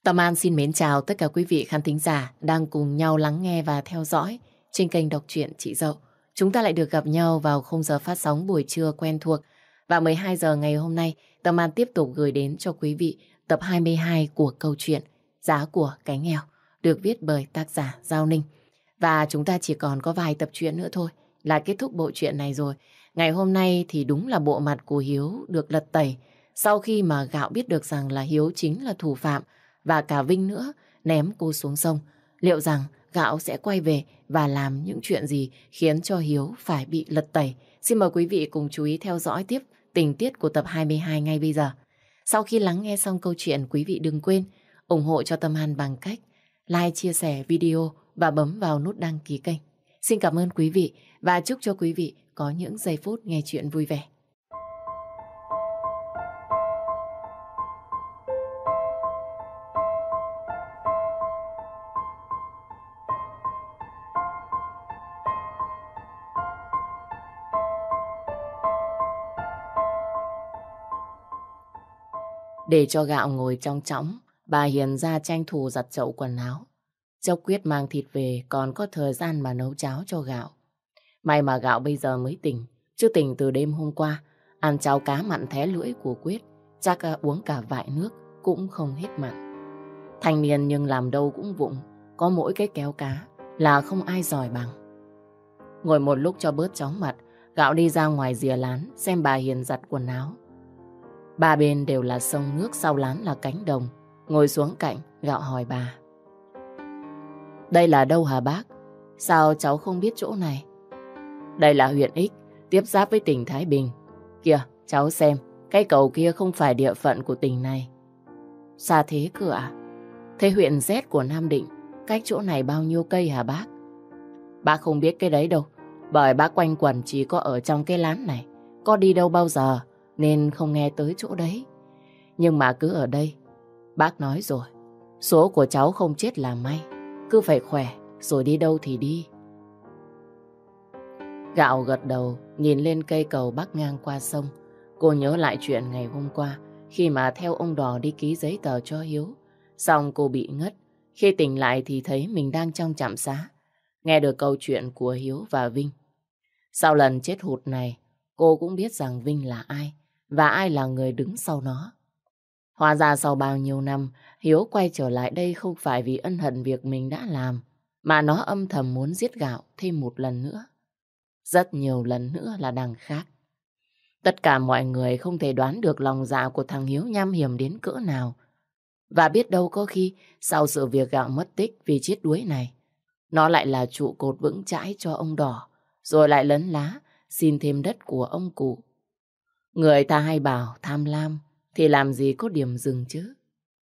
Tâm An xin mến chào tất cả quý vị khán thính giả đang cùng nhau lắng nghe và theo dõi trên kênh đọc truyện Chị Dậu. Chúng ta lại được gặp nhau vào khung giờ phát sóng buổi trưa quen thuộc. Và 12 giờ ngày hôm nay, Tâm An tiếp tục gửi đến cho quý vị tập 22 của câu chuyện Giá của cái nghèo, được viết bởi tác giả Giao Ninh. Và chúng ta chỉ còn có vài tập truyện nữa thôi là kết thúc bộ truyện này rồi. Ngày hôm nay thì đúng là bộ mặt của Hiếu được lật tẩy sau khi mà Gạo biết được rằng là Hiếu chính là thủ phạm và cả Vinh nữa ném cô xuống sông. Liệu rằng Gạo sẽ quay về và làm những chuyện gì khiến cho Hiếu phải bị lật tẩy? Xin mời quý vị cùng chú ý theo dõi tiếp tình tiết của tập 22 ngay bây giờ. Sau khi lắng nghe xong câu chuyện, quý vị đừng quên ủng hộ cho Tâm An bằng cách like, chia sẻ video và bấm vào nút đăng ký kênh. Xin cảm ơn quý vị và chúc cho quý vị có những giây phút nghe chuyện vui vẻ. Để cho Gạo ngồi trong chõng, bà Hiền ra tranh thủ giặt chậu quần áo. Chốc Quyết mang thịt về còn có thời gian mà nấu cháo cho Gạo. May mà Gạo bây giờ mới tỉnh, chứ tỉnh từ đêm hôm qua. Ăn cháo cá mặn thé lưỡi của Quyết, chắc uống cả vại nước cũng không hết mặn. Thanh niên nhưng làm đâu cũng vụng, có mỗi cái kéo cá là không ai giỏi bằng. Ngồi một lúc cho bớt chóng mặt, Gạo đi ra ngoài rìa lán xem bà Hiền giặt quần áo. Ba bên đều là sông nước, sau lán là cánh đồng. Ngồi xuống cạnh, Gạo hỏi bà: "Đây là đâu hả bác? Sao cháu không biết chỗ này?" "Đây là huyện X, tiếp giáp với tỉnh Thái Bình. Kìa, cháu xem, cái cầu kia không phải địa phận của tỉnh này." "Xa thế cơ ạ? Thế huyện Z của Nam Định, cách chỗ này bao nhiêu cây hả bác?" "Bác không biết cái đấy đâu, bởi bác quanh quẩn chỉ có ở trong cái lán này, có đi đâu bao giờ, nên không nghe tới chỗ đấy. Nhưng mà cứ ở đây, bác nói rồi, số của cháu không chết là may, cứ phải khỏe, rồi đi đâu thì đi." Gạo gật đầu, nhìn lên cây cầu bắc ngang qua sông. Cô nhớ lại chuyện ngày hôm qua, khi mà theo ông Đò đi ký giấy tờ cho Hiếu. Xong cô bị ngất, khi tỉnh lại thì thấy mình đang trong trạm xá, nghe được câu chuyện của Hiếu và Vinh. Sau lần chết hụt này, cô cũng biết rằng Vinh là ai, và ai là người đứng sau nó. Hóa ra sau bao nhiêu năm, Hiếu quay trở lại đây không phải vì ân hận việc mình đã làm, mà nó âm thầm muốn giết Gạo thêm một lần nữa. Rất nhiều lần nữa là đằng khác. Tất cả mọi người không thể đoán được lòng dạ của thằng Hiếu nham hiểm đến cỡ nào. Và biết đâu có khi, sau sự việc Gạo mất tích vì chết đuối này, nó lại là trụ cột vững chãi cho ông Đỏ, rồi lại lấn lá, xin thêm đất của ông cụ. Người ta hay bảo tham lam thì làm gì có điểm dừng chứ.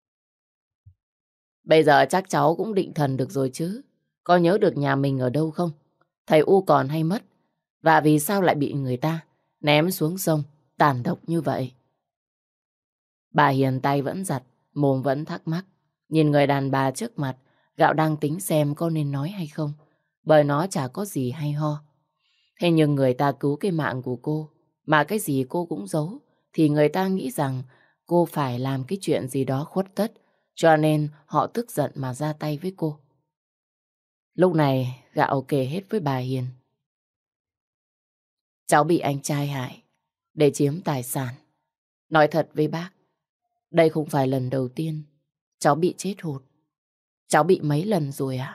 Bây giờ chắc cháu cũng định thần được rồi chứ. Có nhớ được nhà mình ở đâu không? Thầy U còn hay mất? Và vì sao lại bị người ta ném xuống sông tàn độc như vậy? Bà Hiền tay vẫn giặt, mồm vẫn thắc mắc. Nhìn người đàn bà trước mặt, Gạo đang tính xem có nên nói hay không, bởi nó chả có gì hay ho. Thế nhưng người ta cứu cái mạng của cô, mà cái gì cô cũng giấu, thì người ta nghĩ rằng cô phải làm cái chuyện gì đó khuất tất, cho nên họ tức giận mà ra tay với cô. Lúc này Gạo kể hết với bà Hiền. Cháu bị anh trai hại để chiếm tài sản. Nói thật với bác, đây không phải lần đầu tiên cháu bị chết hụt. Cháu bị mấy lần rồi ạ?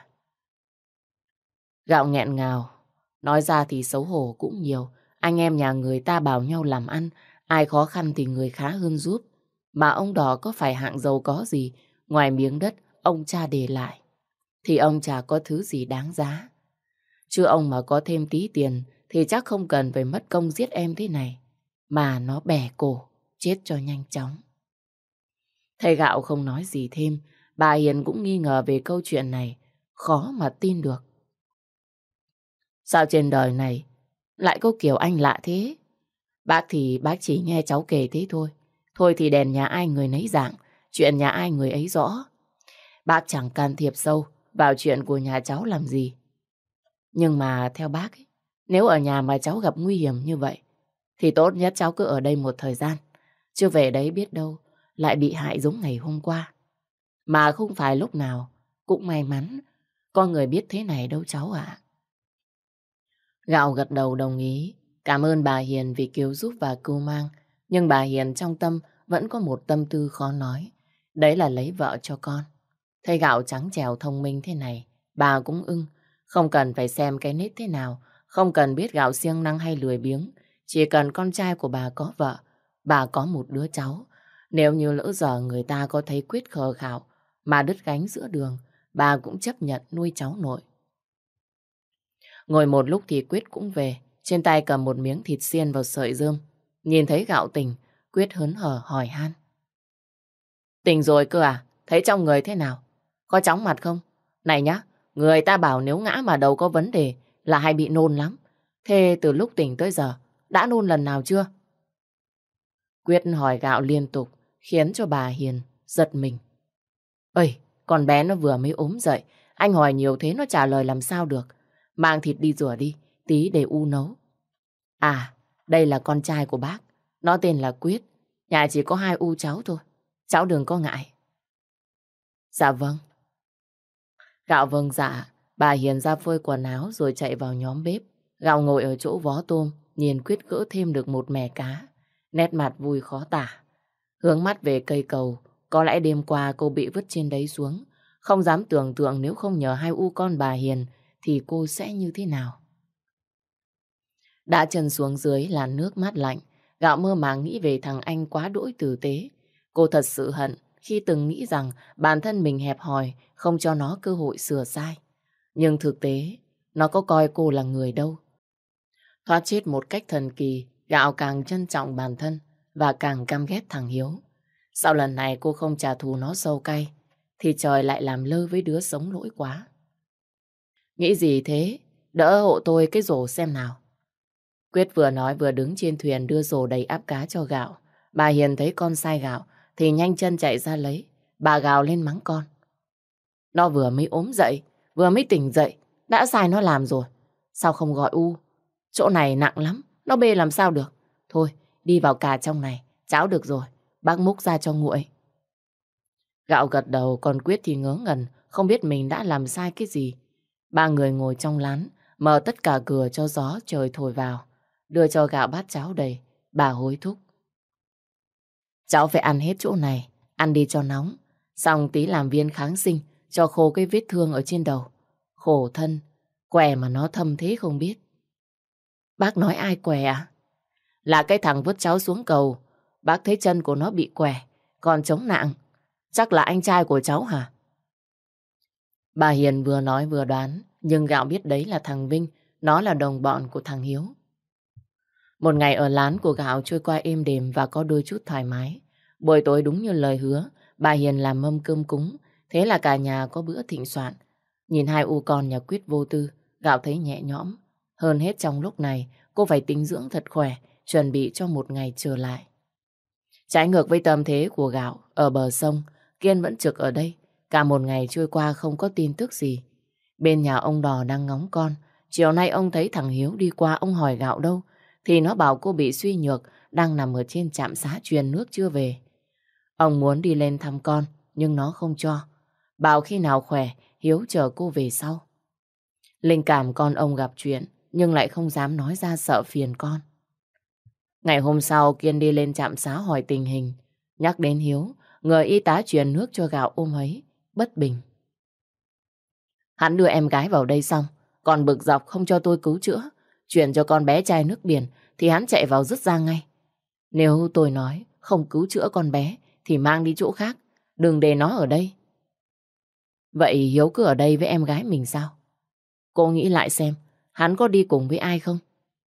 Gạo nghẹn ngào, nói ra thì xấu hổ cũng nhiều. Anh em nhà người ta bảo nhau làm ăn, ai khó khăn thì người khá hơn giúp. Mà ông Đỏ có phải hạng giàu có gì, ngoài miếng đất ông cha để lại, thì ông chả có thứ gì đáng giá. Chứ ông mà có thêm tí tiền thì chắc không cần phải mất công giết em thế này, mà nó bẻ cổ, chết cho nhanh chóng. Thầy Gạo không nói gì thêm, bà Hiền cũng nghi ngờ về câu chuyện này, khó mà tin được. Sao trên đời này lại có kiểu anh lạ thế? Bác thì bác chỉ nghe cháu kể thế thôi. Thôi thì đèn nhà ai người nấy dạng, chuyện nhà ai người ấy rõ. Bác chẳng can thiệp sâu vào chuyện của nhà cháu làm gì. Nhưng mà theo bác ấy, nếu ở nhà mà cháu gặp nguy hiểm như vậy, thì tốt nhất cháu cứ ở đây một thời gian. Chứ về đấy biết đâu lại bị hại giống ngày hôm qua. Mà không phải lúc nào cũng may mắn có người biết thế này đâu cháu ạ. Gạo gật đầu đồng ý. Cảm ơn bà Hiền vì cứu giúp và cưu mang. Nhưng bà Hiền trong tâm vẫn có một tâm tư khó nói. Đấy là lấy vợ cho con. Thấy Gạo trắng trẻo thông minh thế này, bà cũng ưng. Không cần phải xem cái nết thế nào, không cần biết Gạo siêng năng hay lười biếng. Chỉ cần con trai của bà có vợ, bà có một đứa cháu. Nếu như lỡ giờ người ta có thấy Quyết khờ khạo mà đứt gánh giữa đường, bà cũng chấp nhận nuôi cháu nội. Ngồi một lúc thì Quyết cũng về, trên tay cầm một miếng thịt xiên vào sợi rơm. Nhìn thấy Gạo tỉnh, Quyết hớn hở hỏi han. Tỉnh rồi cơ à? Thấy trong người thế nào? Có chóng mặt không? Này nhá, người ta bảo nếu ngã mà đầu có vấn đề là hay bị nôn lắm. Thế từ lúc tỉnh tới giờ, đã nôn lần nào chưa? Quyết hỏi Gạo liên tục, khiến cho bà Hiền giật mình. Ơi, con bé nó vừa mới ốm dậy, anh hỏi nhiều thế nó trả lời làm sao được. Mang thịt đi rửa đi, tí để U nấu. À, đây là con trai của bác, nó tên là Quyết. Nhà chỉ có 2 U cháu thôi, cháu đừng có ngại. Dạ vâng. Gạo vâng dạ, bà Hiền ra phơi quần áo rồi chạy vào nhóm bếp. Gạo ngồi ở chỗ vó tôm, nhìn Quyết gỡ thêm được một mẻ cá. Nét mặt vui khó tả. Hướng mắt về cây cầu, có lẽ đêm qua cô bị vứt trên đấy xuống. Không dám tưởng tượng nếu không nhờ 2 U con bà Hiền thì cô sẽ như thế nào. Đã chân xuống dưới là nước mát lạnh. Gạo mơ màng nghĩ về thằng anh quá đỗi tử tế. Cô thật sự hận khi từng nghĩ rằng bản thân mình hẹp hòi, không cho nó cơ hội sửa sai. Nhưng thực tế, nó có coi cô là người đâu. Thoát chết một cách thần kỳ, Gạo càng trân trọng bản thân và càng căm ghét thằng Hiếu. Sau lần này cô không trả thù nó sâu cay, thì trời lại làm lơ với đứa sống lỗi quá. Nghĩ gì thế? Đỡ hộ tôi cái rổ xem nào. Quyết vừa nói vừa đứng trên thuyền đưa rổ đầy áp cá cho Gạo. Bà Hiền thấy con sai Gạo thì nhanh chân chạy ra lấy. Bà gào lên mắng con. Nó vừa mới ốm dậy, vừa mới tỉnh dậy, đã sai nó làm rồi. Sao không gọi U? Chỗ này nặng lắm, nó bê làm sao được. Thôi, đi vào cà trong này, cháo được rồi, bác múc ra cho nguội. Gạo gật đầu, còn Quyết thì ngớ ngẩn, không biết mình đã làm sai cái gì. Ba người ngồi trong lán, mở tất cả cửa cho gió trời thổi vào. Đưa cho Gạo bát cháo đầy, bà hối thúc. Cháu phải ăn hết chỗ này, ăn đi cho nóng. Xong tí làm viên kháng sinh, cho khô cái vết thương ở trên đầu. Khổ thân, què mà nó thâm thế không biết. Bác nói ai què à? Là cái thằng vứt cháu xuống cầu. Bác thấy chân của nó bị què, còn chống nạng. Chắc là anh trai của cháu hả? Bà Hiền vừa nói vừa đoán, nhưng Gạo biết đấy là thằng Vinh, nó là đồng bọn của thằng Hiếu. Một ngày ở lán của Gạo trôi qua êm đềm và có đôi chút thoải mái. Buổi tối đúng như lời hứa, bà Hiền làm mâm cơm cúng, thế là cả nhà có bữa thịnh soạn. Nhìn 2 U con nhà Quyết vô tư, Gạo thấy nhẹ nhõm. Hơn hết trong lúc này, cô phải tính dưỡng thật khỏe, chuẩn bị cho một ngày trở lại. Trái ngược với tâm thế của Gạo, ở bờ sông, Kiên vẫn trực ở đây. Cả một ngày trôi qua không có tin tức gì. Bên nhà ông Đò đang ngóng con. Chiều nay ông thấy thằng Hiếu đi qua, ông hỏi Gạo đâu, thì nó bảo cô bị suy nhược, đang nằm ở trên trạm xá truyền nước chưa về. Ông muốn đi lên thăm con, nhưng nó không cho. Bảo khi nào khỏe, Hiếu chờ cô về sau. Linh cảm con ông gặp chuyện, nhưng lại không dám nói ra sợ phiền con. Ngày hôm sau, Kiên đi lên trạm xá hỏi tình hình. Nhắc đến Hiếu, người y tá truyền nước cho Gạo ôm ấy, bất bình. Hắn đưa em gái vào đây xong, còn bực dọc không cho tôi cứu chữa. Chuyển cho con bé chai nước biển, thì hắn chạy vào rứt ra ngay. Nếu tôi nói không cứu chữa con bé, thì mang đi chỗ khác, đừng để nó ở đây. Vậy Hiếu cứ ở đây với em gái mình sao? Cô nghĩ lại xem, hắn có đi cùng với ai không?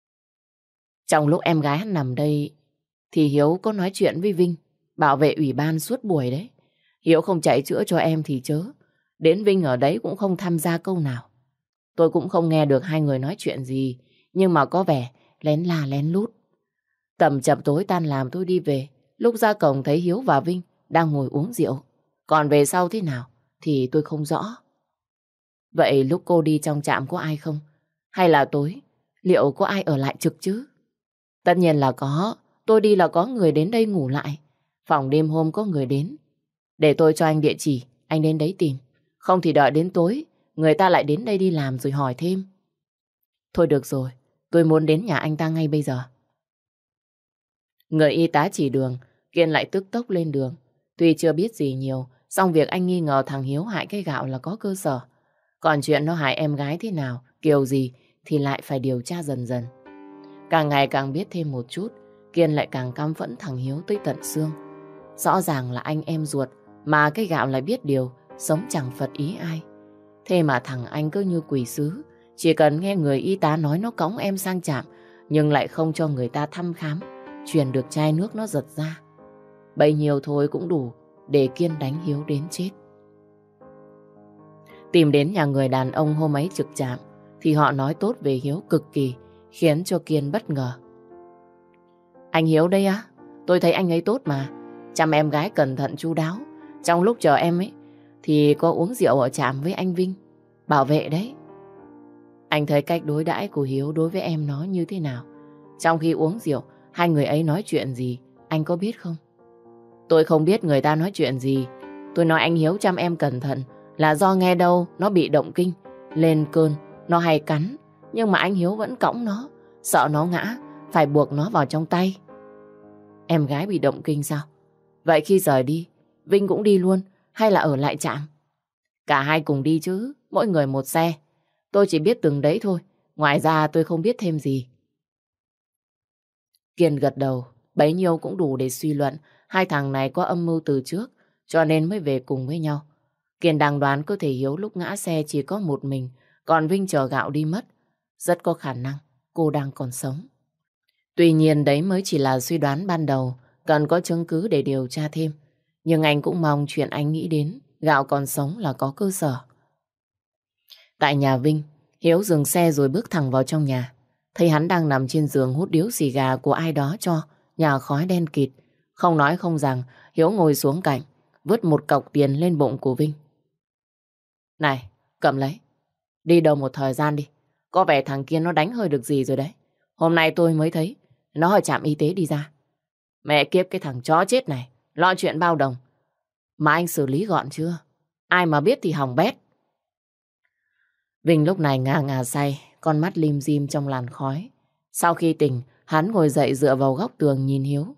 Trong lúc em gái hắn nằm đây, thì Hiếu có nói chuyện với Vinh, bảo vệ ủy ban suốt buổi đấy. Hiếu không chạy chữa cho em thì chớ. Đến Vinh ở đấy cũng không tham gia câu nào. Tôi cũng không nghe được hai người nói chuyện gì, nhưng mà có vẻ lén la lén lút. Tầm chập tối tan làm tôi đi về. Lúc ra cổng thấy Hiếu và Vinh đang ngồi uống rượu. Còn về sau thế nào thì tôi không rõ. Vậy lúc cô đi trong trạm có ai không? Hay là tối, liệu có ai ở lại trực chứ? Tất nhiên là có. Tôi đi là có người đến đây ngủ lại. Phòng đêm hôm có người đến. Để tôi cho anh địa chỉ, anh đến đấy tìm. Không thì đợi đến tối, người ta lại đến đây đi làm rồi hỏi thêm. Thôi được rồi, tôi muốn đến nhà anh ta ngay bây giờ. Người y tá chỉ đường, Kiên lại tức tốc lên đường. Tuy chưa biết gì nhiều, song việc anh nghi ngờ thằng Hiếu hại cái gạo là có cơ sở. Còn chuyện nó hại em gái thế nào, kiểu gì thì lại phải điều tra dần dần. Càng ngày càng biết thêm một chút, Kiên lại càng căm phẫn thằng Hiếu tới tận xương. Rõ ràng là anh em ruột, mà cái gạo lại biết điều, sống chẳng phật ý ai. Thế mà thằng anh cứ như quỷ sứ, chỉ cần nghe người y tá nói nó cõng em sang trạm, nhưng lại không cho người ta thăm khám, truyền được chai nước nó giật ra. Bấy nhiêu thôi cũng đủ để Kiên đánh Hiếu đến chết. Tìm đến nhà người đàn ông hôm ấy trực trạm, thì họ nói tốt về Hiếu cực kỳ, khiến cho Kiên bất ngờ. Anh Hiếu đây á? Tôi thấy anh ấy tốt mà, chăm em gái cẩn thận chu đáo. Trong lúc chờ em ấy, thì có uống rượu ở trạm với anh Vinh, bảo vệ đấy. Anh thấy cách đối đãi của Hiếu đối với em nó như thế nào? Trong khi uống rượu, hai người ấy nói chuyện gì, anh có biết không? Tôi không biết người ta nói chuyện gì. Tôi nói anh Hiếu chăm em cẩn thận là do nghe đâu nó bị động kinh, lên cơn, nó hay cắn. Nhưng mà anh Hiếu vẫn cõng nó, sợ nó ngã, phải buộc nó vào trong tay. Em gái bị động kinh sao? Vậy khi rời đi, Vinh cũng đi luôn hay là ở lại trạm? Cả hai cùng đi chứ, mỗi người một xe. Tôi chỉ biết từng đấy thôi, ngoài ra tôi không biết thêm gì. Kiên gật đầu, bấy nhiêu cũng đủ để suy luận hai thằng này có âm mưu từ trước, cho nên mới về cùng với nhau. Kiên đang đoán có thể Hiếu lúc ngã xe chỉ có một mình, còn Vinh chờ gạo đi mất. Rất có khả năng cô đang còn sống. Tuy nhiên đấy mới chỉ là suy đoán ban đầu, cần có chứng cứ để điều tra thêm. Nhưng anh cũng mong chuyện anh nghĩ đến, gạo còn sống là có cơ sở. Tại nhà Vinh, Hiếu dừng xe rồi bước thẳng vào trong nhà. Thấy hắn đang nằm trên giường hút điếu xì gà của ai đó cho, nhà khói đen kịt. Không nói không rằng, Hiếu ngồi xuống cạnh, vứt một cọc tiền lên bụng của Vinh. Này, cầm lấy. Đi đâu một thời gian đi. Có vẻ thằng kia nó đánh hơi được gì rồi đấy. Hôm nay tôi mới thấy nó ở trạm y tế đi ra. Mẹ kiếp cái thằng chó chết này, lo chuyện bao đồng. Mà anh xử lý gọn chưa? Ai mà biết thì hỏng bét. Vinh lúc này ngà ngà say, con mắt lim dim trong làn khói. Sau khi tỉnh, hắn ngồi dậy dựa vào góc tường nhìn Hiếu.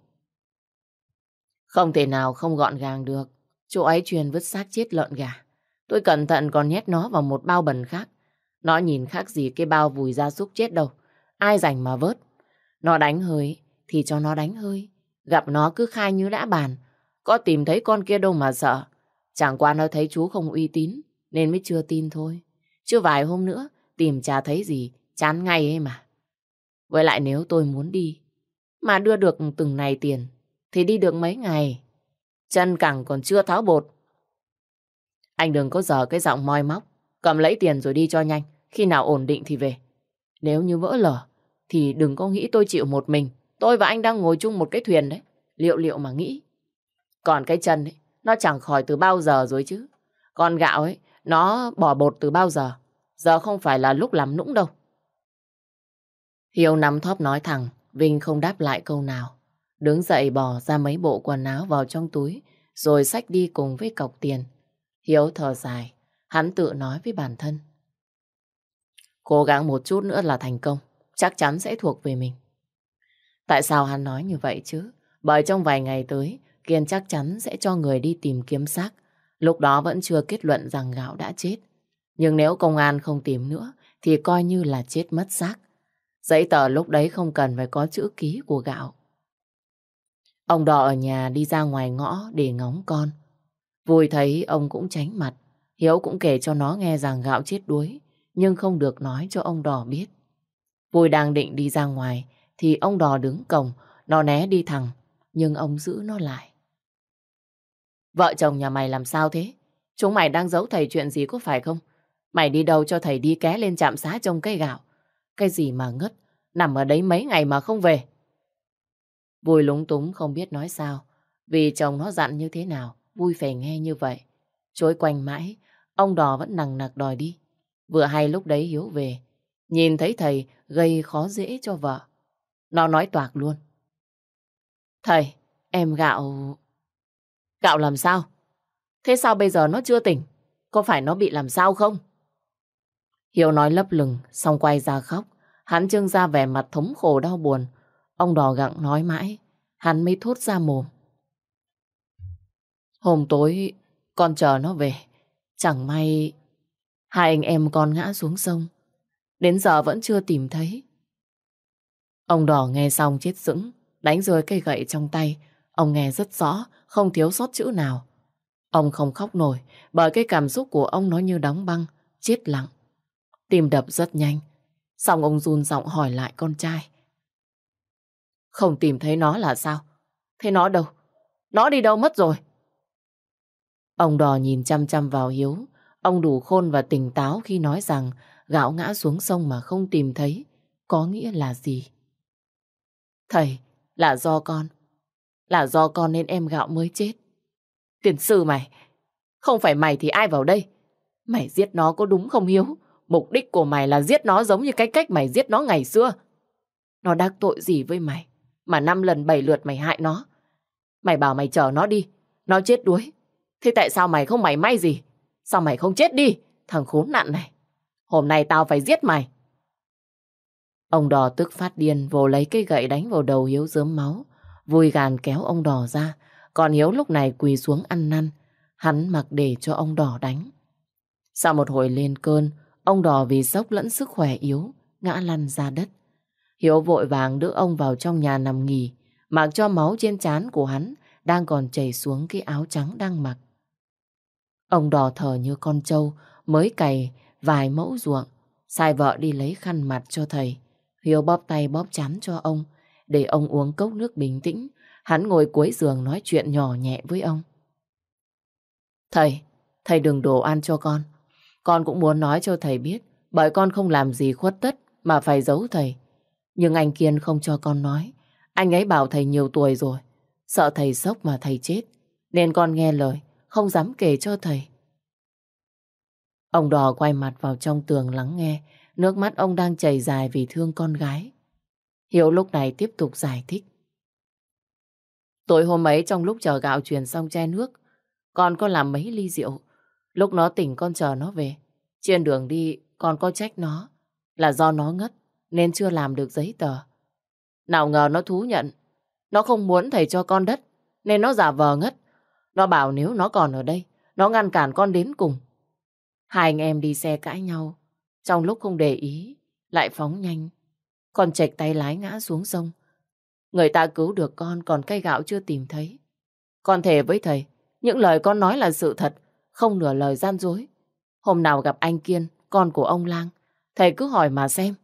Không thể nào không gọn gàng được. Chỗ ấy chuyên vứt xác chết lợn gà. Tôi cẩn thận còn nhét nó vào một bao bẩn khác. Nó nhìn khác gì cái bao vùi gia súc chết đâu. Ai rảnh mà vớt. Nó đánh hơi thì cho nó đánh hơi. Gặp nó cứ khai như đã bàn. Có tìm thấy con kia đâu mà sợ. Chẳng qua nó thấy chú không uy tín nên mới chưa tin thôi. Chứ vài hôm nữa tìm chả thấy gì, chán ngay ấy mà. Với lại nếu tôi muốn đi mà đưa được từng này tiền thì đi được mấy ngày. Chân cẳng còn chưa tháo bột. Anh đừng có dở cái giọng moi móc. Cầm lấy tiền rồi đi cho nhanh. Khi nào ổn định thì về. Nếu như vỡ lở thì đừng có nghĩ tôi chịu một mình. Tôi và anh đang ngồi chung một cái thuyền đấy. Liệu mà nghĩ. Còn cái chân ấy, nó chẳng khỏi từ bao giờ rồi chứ. Còn gạo ấy, nó bỏ bột từ bao giờ. Giờ không phải là lúc làm nũng đâu. Hiếu nắm thóp nói thẳng, Vinh không đáp lại câu nào. Đứng dậy bỏ ra mấy bộ quần áo vào trong túi, rồi xách đi cùng với cọc tiền. Hiếu thở dài, hắn tự nói với bản thân. Cố gắng một chút nữa là thành công, chắc chắn sẽ thuộc về mình. Tại sao hắn nói như vậy chứ? Bởi trong vài ngày tới, Kiên chắc chắn sẽ cho người đi tìm kiếm xác. Lúc đó vẫn chưa kết luận rằng Gạo đã chết. Nhưng nếu công an không tìm nữa, thì coi như là chết mất xác. Giấy tờ lúc đấy không cần phải có chữ ký của Gạo. Ông Đò ở nhà đi ra ngoài ngõ để ngóng con. Vui thấy ông cũng tránh mặt. Hiếu cũng kể cho nó nghe rằng Gạo chết đuối, nhưng không được nói cho ông Đò biết. Vui đang định đi ra ngoài, thì ông Đò đứng cổng, nó né đi thẳng, nhưng ông giữ nó lại. Vợ chồng nhà mày làm sao thế? Chúng mày đang giấu thầy chuyện gì có phải không? Mày đi đâu cho thầy đi ké lên trạm xá trông cây gạo? Cái gì mà ngất, nằm ở đấy mấy ngày mà không về. Vui lúng túng không biết nói sao, vì chồng nó dặn như thế nào, Vui phải nghe như vậy. Chối quanh mãi, ông Đò vẫn nằng nặc đòi đi. Vừa hay lúc đấy Hiếu về, nhìn thấy thầy gây khó dễ cho vợ. Nó nói toạc luôn. Thầy, em Gạo... Gạo làm sao? Thế sao bây giờ nó chưa tỉnh? Có phải nó bị làm sao không? Hiếu nói lấp lửng, xong quay ra khóc. Hắn trưng ra vẻ mặt thống khổ đau buồn. Ông Đò gặng nói mãi, hắn mới thốt ra mồm. Hôm tối, con chờ nó về. Chẳng may, hai anh em con ngã xuống sông. Đến giờ vẫn chưa tìm thấy. Ông Đò nghe xong chết sững, đánh rơi cây gậy trong tay. Ông nghe rất rõ, không thiếu sót chữ nào. Ông không khóc nổi, bởi cái cảm xúc của ông nó như đóng băng, chết lặng. Tim đập rất nhanh. Xong ông run giọng hỏi lại con trai. Không tìm thấy nó là sao? Thế nó đâu? Nó đi đâu mất rồi? Ông Đò nhìn chăm chăm vào Hiếu. Ông đủ khôn và tỉnh táo khi nói rằng Gạo ngã xuống sông mà không tìm thấy có nghĩa là gì? Thầy, là do con. Là do con nên em Gạo mới chết. Tiền sư mày, không phải mày thì ai vào đây? Mày giết nó có đúng không Hiếu? Mục đích của mày là giết nó giống như cái cách mày giết nó ngày xưa. Nó đắc tội gì với mày mà 5 lần 7 lượt mày hại nó? Mày bảo mày chở nó đi, nó chết đuối. Thế tại sao mày không mày may gì? Sao mày không chết đi, thằng khốn nạn này? Hôm nay tao phải giết mày. Ông Đò tức phát điên, vồ lấy cây gậy đánh vào đầu Hiếu rớm máu. Vui gàn kéo ông Đò ra. Còn Hiếu lúc này quỳ xuống ăn năn. Hắn mặc để cho ông Đò đánh. Sau một hồi lên cơn, ông Đò vì sốc lẫn sức khỏe yếu, ngã lăn ra đất. Hiếu vội vàng đưa ông vào trong nhà nằm nghỉ, mặc cho máu trên trán của hắn đang còn chảy xuống cái áo trắng đang mặc. Ông Đò thở như con trâu, mới cày vài mẫu ruộng, sai vợ đi lấy khăn mặt cho thầy. Hiếu bóp tay bóp trán cho ông, để ông uống cốc nước bình tĩnh. Hắn ngồi cuối giường nói chuyện nhỏ nhẹ với ông. Thầy đừng đổ ăn cho con. Con cũng muốn nói cho thầy biết, bởi con không làm gì khuất tất mà phải giấu thầy. Nhưng anh Kiên không cho con nói. Anh ấy bảo thầy nhiều tuổi rồi, sợ thầy sốc mà thầy chết, nên con nghe lời, không dám kể cho thầy. Ông Đò quay mặt vào trong tường lắng nghe, nước mắt ông đang chảy dài vì thương con gái. Hiếu lúc này tiếp tục giải thích. Tối hôm ấy trong lúc chờ Gạo truyền xong chai nước, con có làm mấy ly rượu. Lúc nó tỉnh con chờ nó về. Trên đường đi con có trách nó là do nó ngất nên chưa làm được giấy tờ. Nào ngờ nó thú nhận. Nó không muốn thầy cho con đất nên nó giả vờ ngất. Nó bảo nếu nó còn ở đây, nó ngăn cản con đến cùng. Hai anh em đi xe cãi nhau. Trong lúc không để ý, lại phóng nhanh. Con chệch tay lái ngã xuống sông. Người ta cứu được con, còn cây Gạo chưa tìm thấy. Con thề với thầy, những lời con nói là sự thật, không nửa lời gian dối. Hôm nào gặp anh Kiên, con của ông Lang, thầy cứ hỏi mà xem.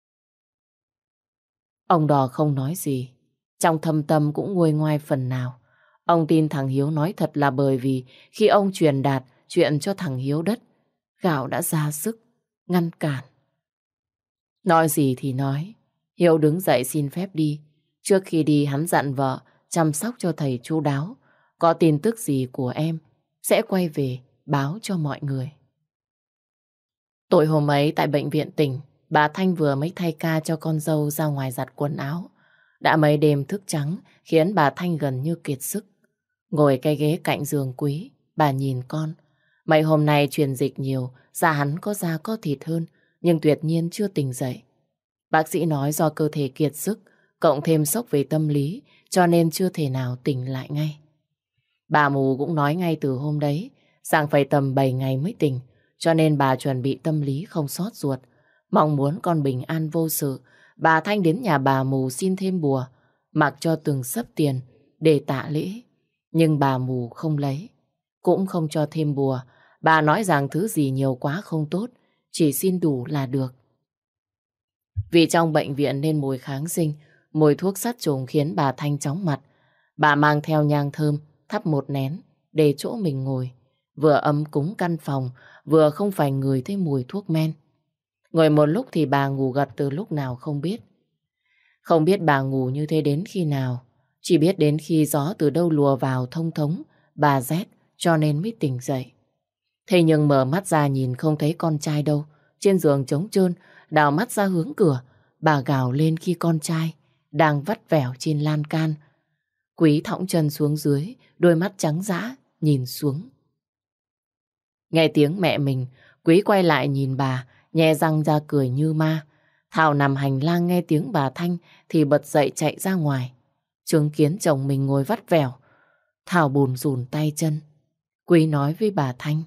Ông Đò không nói gì, trong thâm tâm cũng nguôi ngoai phần nào. Ông tin thằng Hiếu nói thật là bởi vì khi ông truyền đạt chuyện cho thằng Hiếu đất, Gạo đã ra sức ngăn cản. Nói gì thì nói, Hiếu đứng dậy xin phép đi. Trước khi đi hắn dặn vợ chăm sóc cho thầy chu đáo. Có tin tức gì của em sẽ quay về báo cho mọi người. Tối hôm ấy tại bệnh viện tỉnh, bà Thanh vừa mới thay ca cho con dâu ra ngoài giặt quần áo. Đã mấy đêm thức trắng khiến bà Thanh gần như kiệt sức. Ngồi cái ghế cạnh giường Quý, bà nhìn con. Mấy hôm nay truyền dịch nhiều, da hắn có da có thịt hơn, nhưng tuyệt nhiên chưa tỉnh dậy. Bác sĩ nói do cơ thể kiệt sức, cộng thêm sốc về tâm lý, cho nên chưa thể nào tỉnh lại ngay. Bà mù cũng nói ngay từ hôm đấy, rằng phải tầm 7 ngày mới tỉnh, cho nên bà chuẩn bị tâm lý không xót ruột. Mong muốn con bình an vô sự, bà Thanh đến nhà bà mù xin thêm bùa, mặc cho từng xấp tiền để tạ lễ. Nhưng bà mù không lấy, cũng không cho thêm bùa. Bà nói rằng thứ gì nhiều quá không tốt, chỉ xin đủ là được. Vì trong bệnh viện nên mùi kháng sinh, mùi thuốc sát trùng khiến bà Thanh chóng mặt. Bà mang theo nhang thơm, thắp một nén để chỗ mình ngồi. Vừa ấm cúng căn phòng, vừa không phải ngửi thấy mùi thuốc men. Ngồi một lúc thì bà ngủ gật từ lúc nào không biết. Không biết bà ngủ như thế đến khi nào. Chỉ biết đến khi gió từ đâu lùa vào thông thống, bà rét cho nên mới tỉnh dậy. Thế nhưng mở mắt ra nhìn không thấy con trai đâu. Trên giường trống trơn, đào mắt ra hướng cửa. Bà gào lên khi con trai đang vắt vẻo trên lan can. Quý thõng chân xuống dưới, đôi mắt trắng dã nhìn xuống. Nghe tiếng mẹ mình, Quý quay lại nhìn bà, nhe răng ra cười như ma. Thảo nằm hành lang nghe tiếng bà Thanh thì bật dậy chạy ra ngoài. Chứng kiến chồng mình ngồi vắt vẻo, Thảo bùn rùn tay chân. Quý nói với bà Thanh.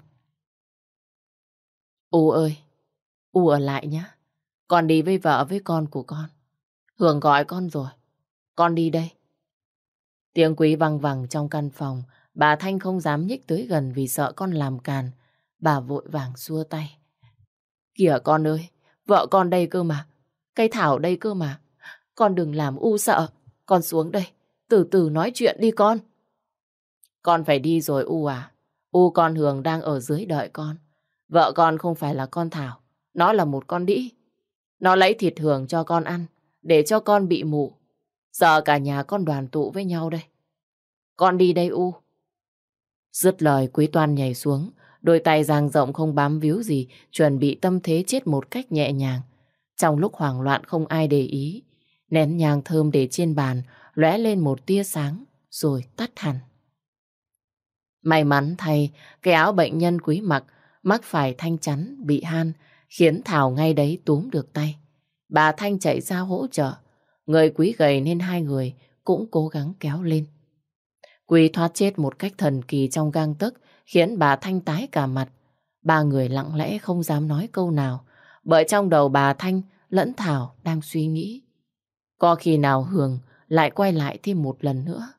U ơi, U ở lại nhé. Con đi với vợ với con của con. Hường gọi con rồi. Con đi đây. Tiếng Quý văng vẳng trong căn phòng. Bà Thanh không dám nhích tới gần vì sợ con làm càn. Bà vội vàng xua tay. Kìa con ơi, vợ con đây cơ mà. Cây Thảo đây cơ mà. Con đừng làm U sợ. Con xuống đây. Từ từ nói chuyện đi con. Con phải đi rồi U à. U con Hường đang ở dưới đợi con. Vợ con không phải là con Thảo. Nó là một con đĩ. Nó lấy thịt Hường cho con ăn. Để cho con bị mụ. Giờ cả nhà con đoàn tụ với nhau đây. Con đi đây U. Dứt lời Quý Toan nhảy xuống. Đôi tay dang rộng không bám víu gì. Chuẩn bị tâm thế chết một cách nhẹ nhàng. Trong lúc hoảng loạn không ai để ý. Nén nhang thơm để trên bàn lóe lên một tia sáng. Rồi tắt hẳn. May mắn thay, cái áo bệnh nhân Quý mặc mắc phải thanh chắn bị han, khiến Thảo ngay đấy túm được tay. Bà Thanh chạy ra hỗ trợ. Người Quý gầy nên hai người cũng cố gắng kéo lên. Quý thoát chết một cách thần kỳ trong gang tấc, khiến bà Thanh tái cả mặt. Ba người lặng lẽ không dám nói câu nào, bởi trong đầu bà Thanh lẫn Thảo đang suy nghĩ. Có khi nào Hường lại quay lại thêm một lần nữa?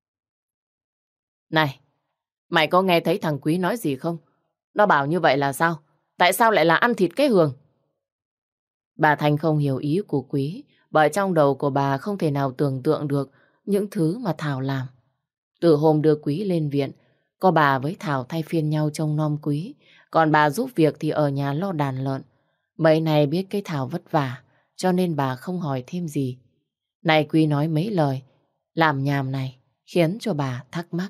Này! Mày có nghe thấy thằng Quý nói gì không? Nó bảo như vậy là sao? Tại sao lại là ăn thịt cái Hường? Bà Thanh không hiểu ý của Quý, bởi trong đầu của bà không thể nào tưởng tượng được những thứ mà Thảo làm. Từ hôm đưa Quý lên viện, có bà với Thảo thay phiên nhau trông nom Quý, còn bà giúp việc thì ở nhà lo đàn lợn. Mấy này biết cái Thảo vất vả, cho nên bà không hỏi thêm gì. Này Quý nói mấy lời, làm nhảm này, khiến cho bà thắc mắc.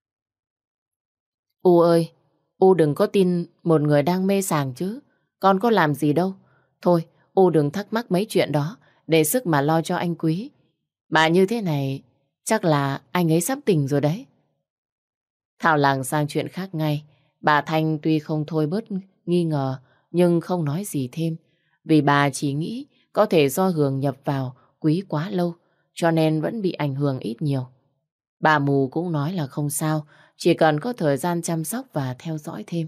U ơi, U đừng có tin một người đang mê sảng chứ. Con có làm gì đâu. Thôi, U đừng thắc mắc mấy chuyện đó. Để sức mà lo cho anh Quý. Mà như thế này, chắc là anh ấy sắp tỉnh rồi đấy. Thảo làng sang chuyện khác ngay. Bà Thanh tuy không thôi bớt nghi ngờ, nhưng không nói gì thêm. Vì bà chỉ nghĩ có thể do Hường nhập vào Quý quá lâu, cho nên vẫn bị ảnh hưởng ít nhiều. Bà mù cũng nói là không sao, chỉ cần có thời gian chăm sóc và theo dõi thêm.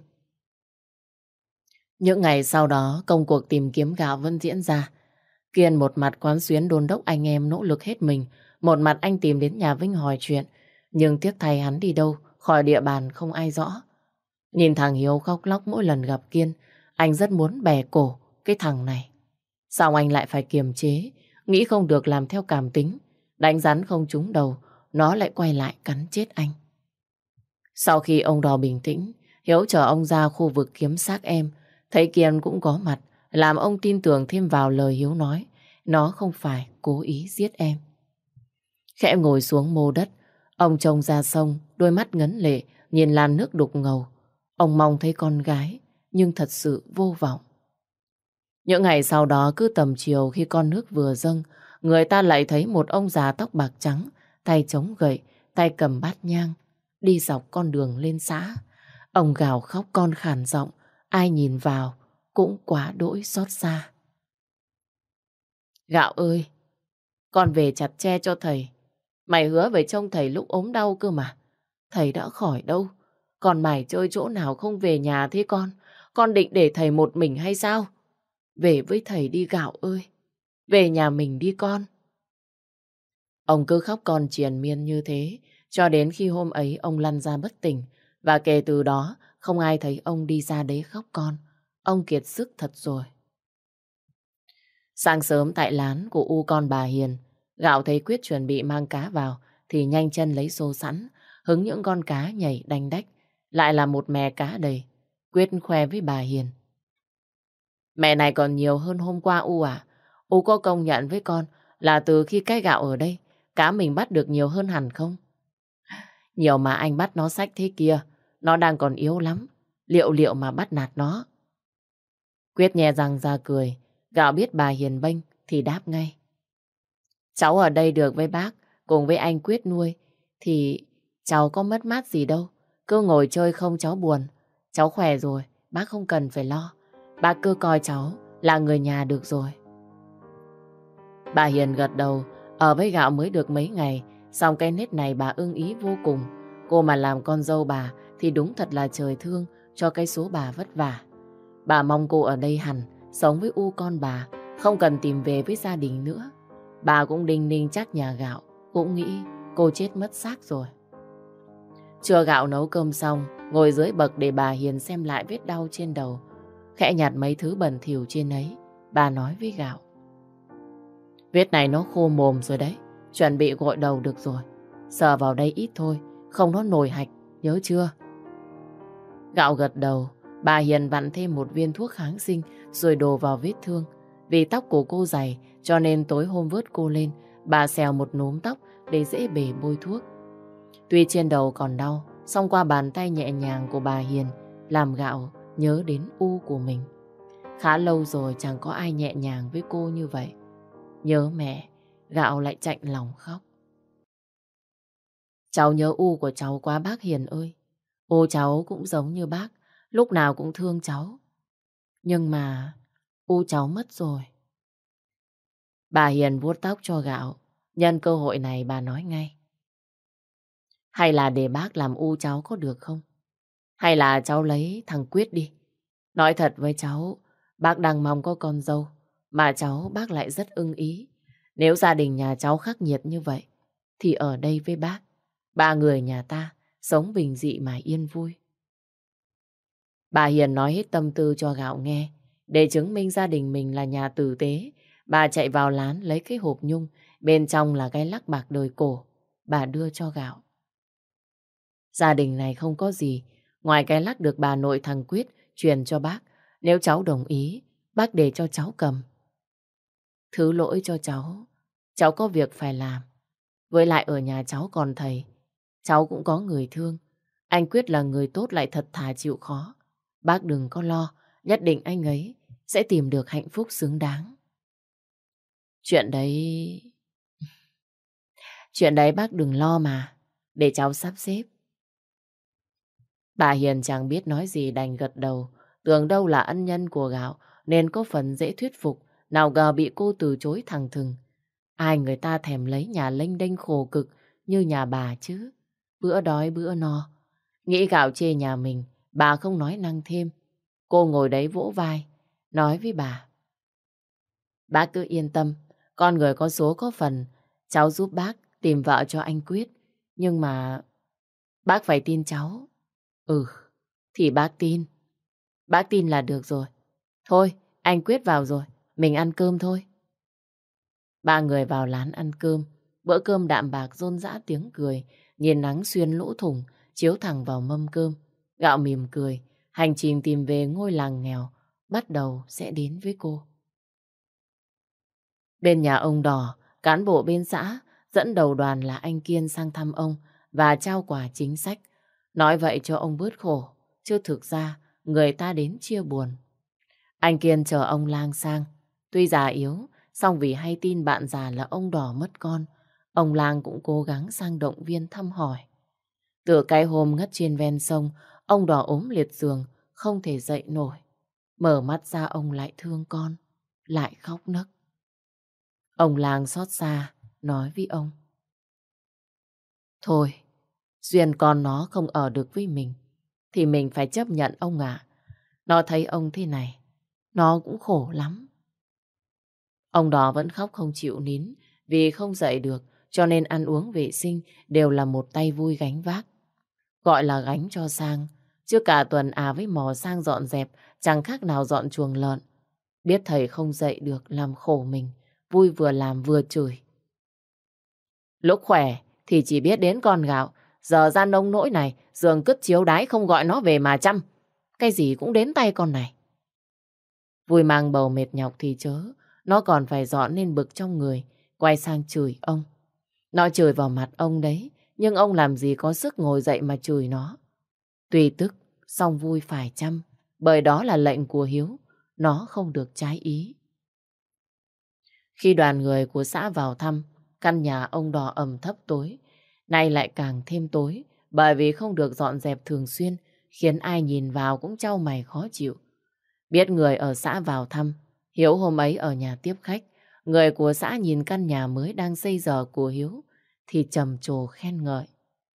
Những ngày sau đó, công cuộc tìm kiếm gạo vẫn diễn ra. Kiên một mặt quán xuyến đôn đốc anh em nỗ lực hết mình, một mặt anh tìm đến nhà Vinh hỏi chuyện. Nhưng tiếc thay hắn đi đâu, khỏi địa bàn không ai rõ. Nhìn thằng Hiếu khóc lóc mỗi lần gặp Kiên, anh rất muốn bẻ cổ cái thằng này. Sao anh lại phải kiềm chế, nghĩ không được làm theo cảm tính, đánh rắn không trúng đầu, nó lại quay lại cắn chết anh. Sau khi ông Đò bình tĩnh, Hiếu chở ông ra khu vực kiếm xác em, thấy Kiên cũng có mặt, làm ông tin tưởng thêm vào lời Hiếu nói, nó không phải cố ý giết em. Khẽ ngồi xuống mô đất, ông trông ra sông, đôi mắt ngấn lệ, nhìn làn nước đục ngầu. Ông mong thấy con gái, nhưng thật sự vô vọng. Những ngày sau đó cứ tầm chiều khi con nước vừa dâng, người ta lại thấy một ông già tóc bạc trắng, tay chống gậy, tay cầm bát nhang, đi dọc con đường lên xã. Ông gào khóc con khàn giọng, ai nhìn vào cũng quá đỗi xót xa. Gạo ơi, con về chặt tre cho thầy. Mày hứa về trông thầy lúc ốm đau cơ mà. Thầy đã khỏi đâu. Còn mày chơi chỗ nào không về nhà thế con? Con định để thầy một mình hay sao? Về với thầy đi Gạo ơi. Về nhà mình đi con. Ông cứ khóc con triền miên như thế, cho đến khi hôm ấy ông lăn ra bất tỉnh. Và kể từ đó, không ai thấy ông đi ra đấy khóc con. Ông kiệt sức thật rồi. Sáng sớm tại lán của U con bà Hiền, Gạo thấy Quyết chuẩn bị mang cá vào, thì nhanh chân lấy xô sẵn, hứng những con cá nhảy đanh đách. Lại là một mè cá đầy. Quyết khoe với bà Hiền. Mẹ này còn nhiều hơn hôm qua U à? U có công nhận với con là từ khi cái Gạo ở đây, cá mình bắt được nhiều hơn hẳn không? Nhiều mà anh bắt nó xách thế kia, nó đang còn yếu lắm. Liệu liệu mà bắt nạt nó. Quyết nhè răng ra cười. Gạo biết bà Hiền bênh thì đáp ngay. Cháu ở đây được với bác, cùng với anh Quyết nuôi, thì cháu có mất mát gì đâu. Cứ ngồi chơi không cháu buồn. Cháu khỏe rồi, bác không cần phải lo. Bác cứ coi cháu là người nhà được rồi. Bà Hiền gật đầu, ở với Gạo mới được mấy ngày, xong cái nết này bà ưng ý vô cùng. Cô mà làm con dâu bà thì đúng thật là trời thương cho cái số bà vất vả. Bà mong cô ở đây hẳn, sống với con bà, không cần tìm về với gia đình nữa. Bà cũng đinh ninh chắc nhà Gạo cũng nghĩ cô chết mất xác rồi. Trưa Gạo nấu cơm xong, ngồi dưới bậc để bà Hiền xem lại vết đau trên đầu. Khẽ nhặt mấy thứ bẩn thỉu trên ấy, bà nói với Gạo. Vết này nó khô mồm rồi đấy, chuẩn bị gội đầu được rồi. Sờ vào đây ít thôi, không nó nổi hạch, nhớ chưa? Gạo gật đầu, bà Hiền vặn thêm một viên thuốc kháng sinh rồi đổ vào vết thương. Vì tóc của cô dày cho nên tối hôm vớt cô lên, bà xèo một núm tóc để dễ bề bôi thuốc. Tuy trên đầu còn đau, song qua bàn tay nhẹ nhàng của bà Hiền làm Gạo nhớ đến của mình. Khá lâu rồi chẳng có ai nhẹ nhàng với cô như vậy. Nhớ mẹ, Gạo lại chạnh lòng khóc. Cháu nhớ của cháu quá bác Hiền ơi. Cháu cũng giống như bác, lúc nào cũng thương cháu. Nhưng mà cháu mất rồi. Bà Hiền vuốt tóc cho Gạo. Nhân cơ hội này bà nói ngay. Hay là để bác làm cháu có được không? Hay là cháu lấy thằng Quyết đi. Nói thật với cháu, bác đang mong có con dâu, mà cháu bác lại rất ưng ý. Nếu gia đình nhà cháu khắc nghiệt như vậy, thì ở đây với bác, ba người nhà ta sống bình dị mà yên vui. Bà Hiền nói hết tâm tư cho Gạo nghe. Để chứng minh gia đình mình là nhà tử tế, bà chạy vào lán lấy cái hộp nhung, bên trong là cái lắc bạc đời cổ. Bà đưa cho Gạo. Gia đình này không có gì, ngoài cái lắc được bà nội thằng Quyết truyền cho bác. Nếu cháu đồng ý, bác để cho cháu cầm. Thứ lỗi cho cháu có việc phải làm. Với lại ở nhà cháu còn thầy, cháu cũng có người thương. Anh Quyết là người tốt lại thật thà chịu khó. Bác đừng có lo, nhất định anh ấy sẽ tìm được hạnh phúc xứng đáng. Chuyện đấy... Chuyện đấy bác đừng lo mà, để cháu sắp xếp. Bà Hiền chẳng biết nói gì đành gật đầu, tưởng đâu là ân nhân của Gạo nên có phần dễ thuyết phục, nào ngờ bị cô từ chối thẳng thừng. Ai người ta thèm lấy nhà lênh đênh khổ cực như nhà bà chứ. Bữa đói bữa no. Nghĩ Gạo chê nhà mình, bà không nói năng thêm. Cô ngồi đấy vỗ vai, nói với bà. Bác cứ yên tâm, con người có số có phần, cháu giúp bác tìm vợ cho anh Quyết. Nhưng mà bác phải tin cháu. Ừ, thì bác tin. Bác tin là được rồi. Thôi, anh Quyết vào rồi, mình ăn cơm thôi. Ba người vào lán ăn cơm. Bữa cơm đạm bạc rôn rã tiếng cười, nhìn nắng xuyên lỗ thủng, chiếu thẳng vào mâm cơm. Gạo mỉm cười, hành trình tìm về ngôi làng nghèo bắt đầu sẽ đến với cô. Bên nhà ông Đỏ, cán bộ bên xã dẫn đầu đoàn là anh Kiên sang thăm ông và trao quà chính sách. Nói vậy cho ông bớt khổ, chứ thực ra người ta đến chia buồn. Anh Kiên chờ ông lang sang. Tuy già yếu, song vì hay tin bạn già là ông Đỏ mất con, ông lang cũng cố gắng sang động viên thăm hỏi. Từ cái hôm ngất trên ven sông, ông Đỏ ốm liệt giường, không thể dậy nổi. Mở mắt ra ông lại thương con, lại khóc nấc. Ông lang xót xa, nói với ông. Thôi, duyên con nó không ở được với mình, thì mình phải chấp nhận ông ạ. Nó thấy ông thế này, nó cũng khổ lắm. Ông Đỏ vẫn khóc không chịu nín, vì không dậy được, cho nên ăn uống vệ sinh đều là một tay vui gánh vác. Gọi là gánh cho sang, chứ cả tuần với mò sang dọn dẹp, chẳng khác nào dọn chuồng lợn. Biết thầy không dậy được làm khổ mình, vui vừa làm vừa chửi. Lúc khỏe thì chỉ biết đến con Gạo, giờ ra nông nỗi này, giường cứt chiếu đái không gọi nó về mà chăm. Cái gì cũng đến tay con này. Vui mang bầu mệt nhọc thì chớ, nó còn phải dọn nên bực trong người, quay sang chửi ông. Nó chửi vào mặt ông đấy, nhưng ông làm gì có sức ngồi dậy mà chửi nó. Tùy tức, song vui phải chăm, bởi đó là lệnh của Hiếu, nó không được trái ý. Khi đoàn người của xã vào thăm, căn nhà ông Đỏ ẩm thấp tối, nay lại càng thêm tối, bởi vì không được dọn dẹp thường xuyên, khiến ai nhìn vào cũng chau mày khó chịu. Biết người ở xã vào thăm, Hiếu hôm ấy ở nhà tiếp khách, người của xã nhìn căn nhà mới đang xây dở của Hiếu thì trầm trồ khen ngợi.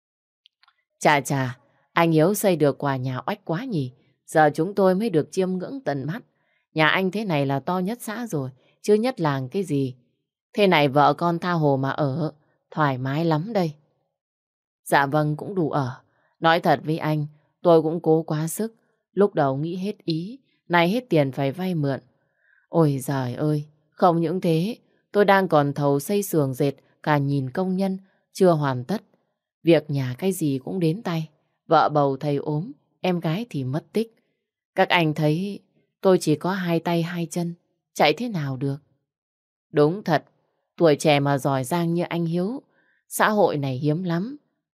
Chà chà, anh Hiếu xây được tòa nhà oách quá nhỉ, giờ chúng tôi mới được chiêm ngưỡng tận mắt. Nhà anh thế này là to nhất xã rồi, chứ nhất làng cái gì. Thế này vợ con tha hồ mà ở, thoải mái lắm đây. Dạ vâng, cũng đủ ở. Nói thật với anh, tôi cũng cố quá sức. Lúc đầu nghĩ hết ý, nay hết tiền phải vay mượn. Ôi giời ơi, không những thế, tôi đang còn thầu xây xưởng dệt cả nghìn công nhân, chưa hoàn tất. Việc nhà cái gì cũng đến tay. Vợ bầu thầy ốm, em gái thì mất tích. Các anh thấy tôi chỉ có hai tay hai chân, chạy thế nào được? Đúng thật, tuổi trẻ mà giỏi giang như anh Hiếu, xã hội này hiếm lắm.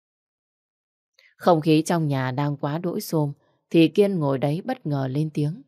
Không khí trong nhà đang quá đỗi xôm, thì Kiên ngồi đấy bất ngờ lên tiếng.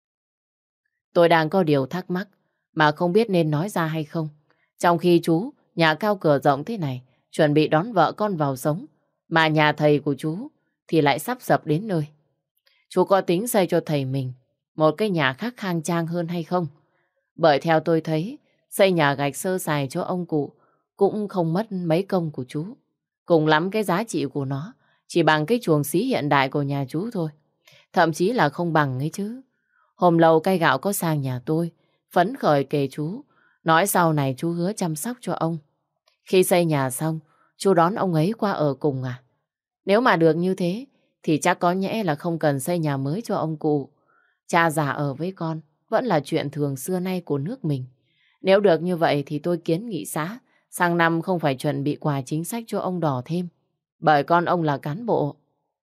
Tôi đang có điều thắc mắc, mà không biết nên nói ra hay không. Trong khi chú, nhà cao cửa rộng thế này, chuẩn bị đón vợ con vào sống, mà nhà thầy của chú thì lại sắp sập đến nơi. Chú có tính xây cho thầy mình một cái nhà khác khang trang hơn hay không? Bởi theo tôi thấy, xây nhà gạch sơ sài cho ông cụ cũng không mất mấy công của chú. Cùng lắm cái giá trị của nó chỉ bằng cái chuồng xí hiện đại của nhà chú thôi. Thậm chí là không bằng ấy chứ. Hôm lâu cây gạo có sang nhà tôi, phấn khởi kể chú, nói sau này chú hứa chăm sóc cho ông. Khi xây nhà xong, chú đón ông ấy qua ở cùng à? Nếu mà được như thế, thì chắc có nhẽ là không cần xây nhà mới cho ông cụ. Cha già ở với con vẫn là chuyện thường xưa nay của nước mình. Nếu được như vậy thì tôi kiến nghị xã sang năm không phải chuẩn bị quà chính sách cho ông Đỏ thêm, bởi con ông là cán bộ.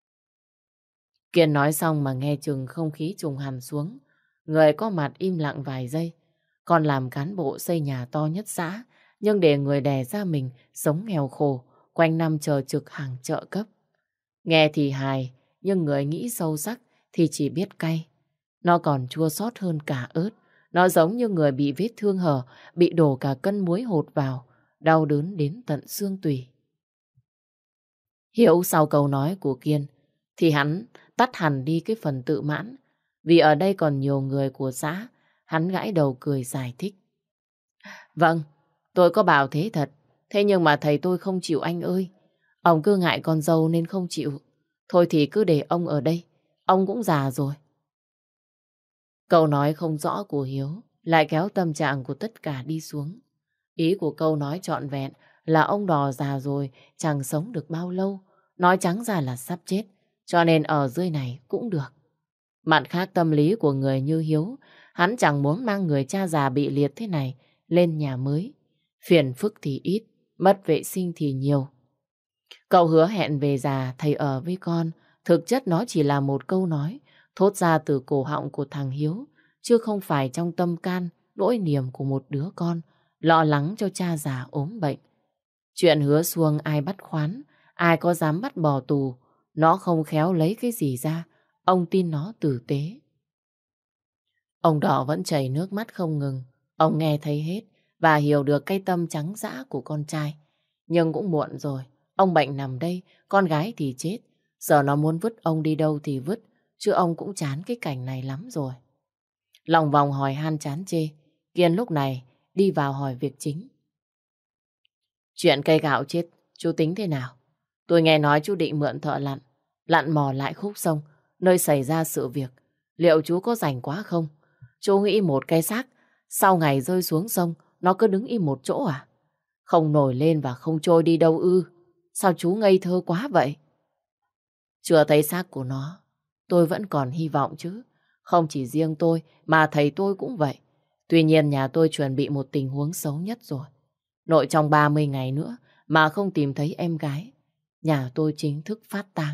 Kiên nói xong mà nghe chừng không khí trùng hẳn xuống. Người có mặt im lặng vài giây. Con làm cán bộ xây nhà to nhất xã, nhưng để người đẻ ra mình sống nghèo khổ, quanh năm chờ trực hàng trợ cấp. Nghe thì hài, nhưng người nghĩ sâu sắc thì chỉ biết cay. Nó còn chua xót hơn cả ớt. Nó giống như người bị vết thương hở, bị đổ cả cân muối hột vào, đau đớn đến tận xương tủy. Hiểu sau câu nói của Kiên, thì hắn tắt hẳn đi cái phần tự mãn. Vì ở đây còn nhiều người của xã, hắn gãi đầu cười giải thích. Vâng, tôi có bảo thế thật. Thế nhưng mà thầy tôi không chịu anh ơi. Ông cứ ngại con dâu nên không chịu. Thôi thì cứ để ông ở đây. Ông cũng già rồi. Câu nói không rõ của Hiếu lại kéo tâm trạng của tất cả đi xuống. Ý của câu nói trọn vẹn là ông Đò già rồi, chẳng sống được bao lâu. Nói trắng ra là sắp chết, cho nên ở dưới này cũng được. Mặt khác tâm lý của người như Hiếu, hắn chẳng muốn mang người cha già bị liệt thế này lên nhà mới. Phiền phức thì ít, mất vệ sinh thì nhiều. Cậu hứa hẹn về già thầy ở với con, thực chất nó chỉ là một câu nói thốt ra từ cổ họng của thằng Hiếu, chứ không phải trong tâm can, nỗi niềm của một đứa con lo lắng cho cha già ốm bệnh. Chuyện hứa xuông ai bắt khoán, ai có dám bắt bỏ tù, nó không khéo lấy cái gì ra, ông tin nó tử tế. Ông Đỏ vẫn chảy nước mắt không ngừng, ông nghe thấy hết và hiểu được cái tâm trắng dã của con trai. Nhưng cũng muộn rồi, ông bệnh nằm đây, con gái thì chết, giờ nó muốn vứt ông đi đâu thì vứt, chứ ông cũng chán cái cảnh này lắm rồi. Lòng vòng hỏi han chán chê, Kiên lúc này đi vào hỏi việc chính. Chuyện cây gạo chết, chú tính thế nào? Tôi nghe nói chú định mượn thợ lặn mò lại khúc sông, nơi xảy ra sự việc. Liệu chú có rảnh quá không? Chú nghĩ một cái xác, sau ngày rơi xuống sông, nó cứ đứng im một chỗ à? Không nổi lên và không trôi đi đâu ư? Sao chú ngây thơ quá vậy? Chưa thấy xác của nó, tôi vẫn còn hy vọng chứ. Không chỉ riêng tôi, mà thầy tôi cũng vậy. Tuy nhiên nhà tôi chuẩn bị một tình huống xấu nhất rồi. Nội trong 30 ngày nữa mà không tìm thấy em gái, nhà tôi chính thức phát tang.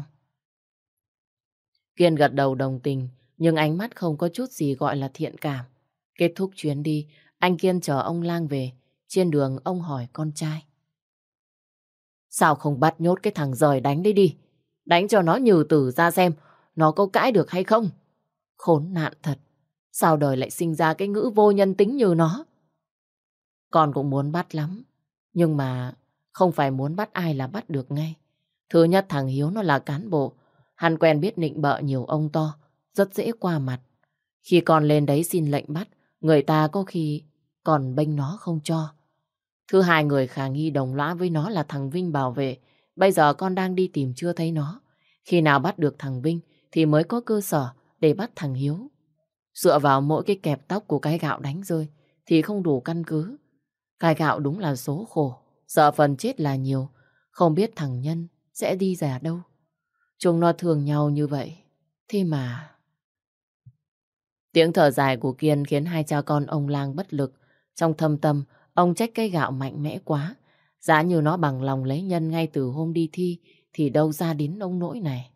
Kiên gật đầu đồng tình, nhưng ánh mắt không có chút gì gọi là thiện cảm. Kết thúc chuyến đi, anh Kiên chờ ông Lang về. Trên đường ông hỏi con trai. Sao không bắt nhốt cái thằng giời đánh đấy đi? Đánh cho nó nhừ tử ra xem, nó có cãi được hay không? Khốn nạn thật, sao đời lại sinh ra cái ngữ vô nhân tính như nó? Con cũng muốn bắt lắm, nhưng mà không phải muốn bắt ai là bắt được ngay. Thứ nhất thằng Hiếu nó là cán bộ, hắn quen biết nịnh bợ nhiều ông to, rất dễ qua mặt. Khi con lên đấy xin lệnh bắt, người ta có khi còn bênh nó không cho. Thứ hai, người khả nghi đồng lõa với nó là thằng Vinh bảo vệ. Bây giờ con đang đi tìm chưa thấy nó. Khi nào bắt được thằng Vinh thì mới có cơ sở để bắt thằng Hiếu. Dựa vào mỗi cái kẹp tóc của cái Gạo đánh rơi thì không đủ căn cứ. Cái Gạo đúng là số khổ, sợ phần chết là nhiều. Không biết thằng Nhân sẽ đi ra đâu. Chúng nó thương nhau như vậy. Thế mà... Tiếng thở dài của Kiên khiến hai cha con ông Lang bất lực. Trong thâm tâm, ông trách cái Gạo mạnh mẽ quá. Giá như nó bằng lòng lấy Nhân ngay từ hôm đi thi thì đâu ra đến nông nỗi này.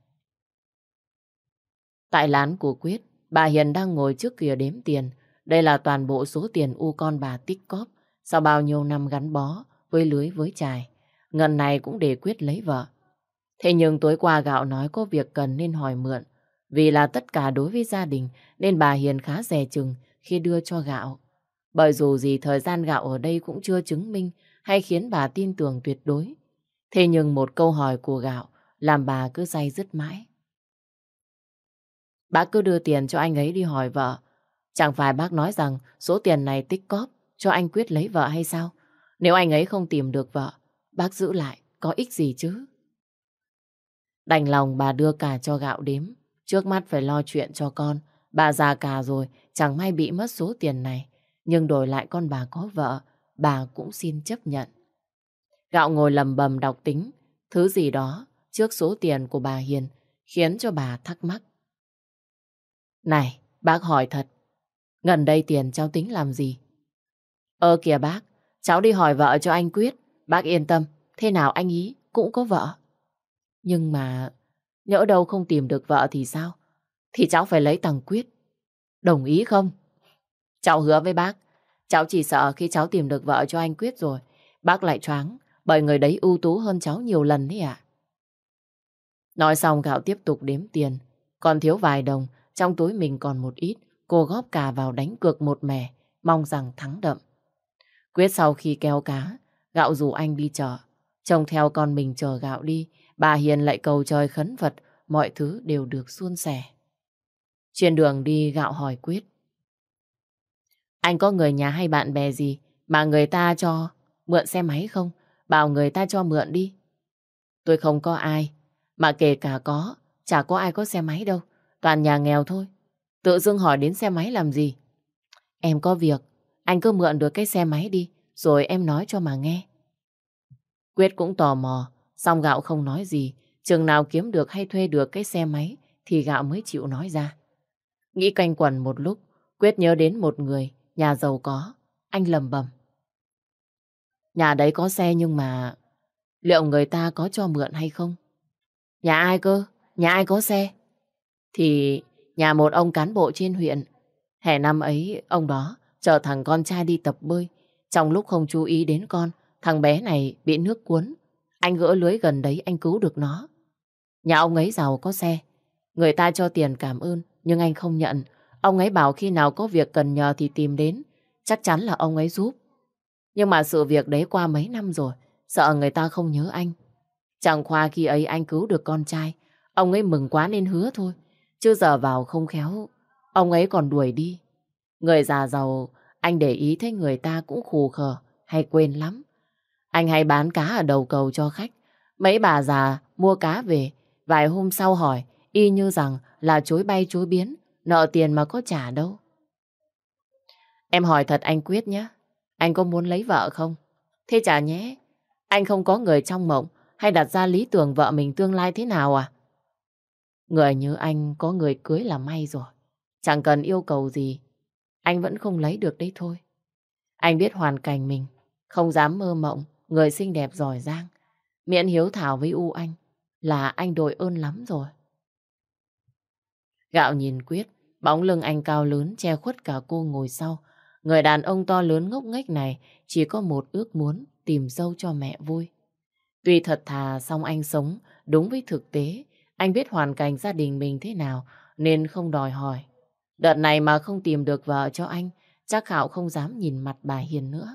Tại lán của Quyết, bà Hiền đang ngồi trước kia đếm tiền. Đây là toàn bộ số tiền u con bà tích cóp sau bao nhiêu năm gắn bó với lưới với chài. Ngân này cũng để Quyết lấy vợ. Thế nhưng tối qua Gạo nói có việc cần nên hỏi mượn. Vì là tất cả đối với gia đình nên bà Hiền khá dè chừng khi đưa cho Gạo. Bởi dù gì thời gian Gạo ở đây cũng chưa chứng minh hay khiến bà tin tưởng tuyệt đối. Thế nhưng một câu hỏi của Gạo làm bà cứ day dứt mãi. Bác cứ đưa tiền cho anh ấy đi hỏi vợ. Chẳng phải bác nói rằng số tiền này tích cóp cho anh Quyết lấy vợ hay sao? Nếu anh ấy không tìm được vợ, bác giữ lại có ích gì chứ? Đành lòng bà đưa cả cho Gạo đếm. Trước mắt phải lo chuyện cho con. Bà già cả rồi, chẳng may bị mất số tiền này. Nhưng đổi lại con bà có vợ, bà cũng xin chấp nhận. Gạo ngồi lầm bầm đọc tính thứ gì đó trước số tiền của bà Hiền, khiến cho bà thắc mắc. Này, bác hỏi thật, gần đây tiền cháu tính làm gì? Kìa bác, cháu đi hỏi vợ cho anh Quyết. Bác yên tâm, thế nào anh ý cũng có vợ. Nhưng mà nhỡ đâu không tìm được vợ thì sao? Thì cháu phải lấy thằng Quyết. Đồng ý không? Cháu hứa với bác, cháu chỉ sợ khi cháu tìm được vợ cho anh Quyết rồi, bác lại choáng, bởi người đấy ưu tú hơn cháu nhiều lần đấy ạ. Nói xong Gạo tiếp tục đếm tiền. Còn thiếu vài đồng, trong túi mình còn một ít, cô góp cả vào đánh cược một mẻ, mong rằng thắng đậm. Quyết sau khi kéo cá, Gạo rủ anh đi chợ. Trông theo con mình chờ Gạo đi, bà Hiền lại cầu trời khấn Phật, mọi thứ đều được suôn sẻ. Trên đường đi Gạo hỏi Quyết. Anh có người nhà hay bạn bè gì mà người ta cho mượn xe máy không? Bảo người ta cho mượn đi. Tôi không có ai, mà kể cả có, chả có ai có xe máy đâu. Toàn nhà nghèo thôi. Tự dưng hỏi đến xe máy làm gì? Em có việc, anh cứ mượn được cái xe máy đi, rồi em nói cho mà nghe. Quyết cũng tò mò, xong Gạo không nói gì. Chừng nào kiếm được hay thuê được cái xe máy thì Gạo mới chịu nói ra. Nghĩ quanh quẩn một lúc, Quyết nhớ đến một người, nhà giàu có. Anh lầm bầm. Nhà đấy có xe nhưng mà liệu người ta có cho mượn hay không? Nhà ai cơ? Nhà ai có xe? Thì nhà một ông cán bộ trên huyện. Hè năm ấy, ông đó chở thằng con trai đi tập bơi. Trong lúc không chú ý đến con, thằng bé này bị nước cuốn. Anh gỡ lưới gần đấy, anh cứu được nó. Nhà ông ấy giàu có xe. Người ta cho tiền cảm ơn, nhưng anh không nhận. Ông ấy bảo khi nào có việc cần nhờ thì tìm đến. Chắc chắn là ông ấy giúp. Nhưng mà sự việc đấy qua mấy năm rồi, sợ người ta không nhớ anh. Chẳng qua khi ấy anh cứu được con trai, ông ấy mừng quá nên hứa thôi. Chứ giờ vào không khéo, ông ấy còn đuổi đi. Người già giàu, anh để ý thấy người ta cũng khù khờ, hay quên lắm. Anh hay bán cá ở đầu cầu cho khách. Mấy bà già mua cá về, vài hôm sau hỏi, y như rằng là chối bay chối biến, nợ tiền mà có trả đâu. Em hỏi thật anh Quyết nhé, anh có muốn lấy vợ không? Thế chả nhé, anh không có người trong mộng hay đặt ra lý tưởng vợ mình tương lai thế nào à? Người như anh có người cưới là may rồi. Chẳng cần yêu cầu gì, anh vẫn không lấy được đấy thôi. Anh biết hoàn cảnh mình, không dám mơ mộng, người xinh đẹp giỏi giang. Miễn hiếu thảo với U anh là anh đội ơn lắm rồi. Gạo nhìn Quyết, bóng lưng anh cao lớn che khuất cả cô ngồi sau. Người đàn ông to lớn ngốc nghếch này chỉ có một ước muốn tìm dâu cho mẹ vui. Tuy thật thà song anh sống đúng với thực tế. Anh biết hoàn cảnh gia đình mình thế nào nên không đòi hỏi. Đợt này mà không tìm được vợ cho anh, chắc Gạo không dám nhìn mặt bà Hiền nữa.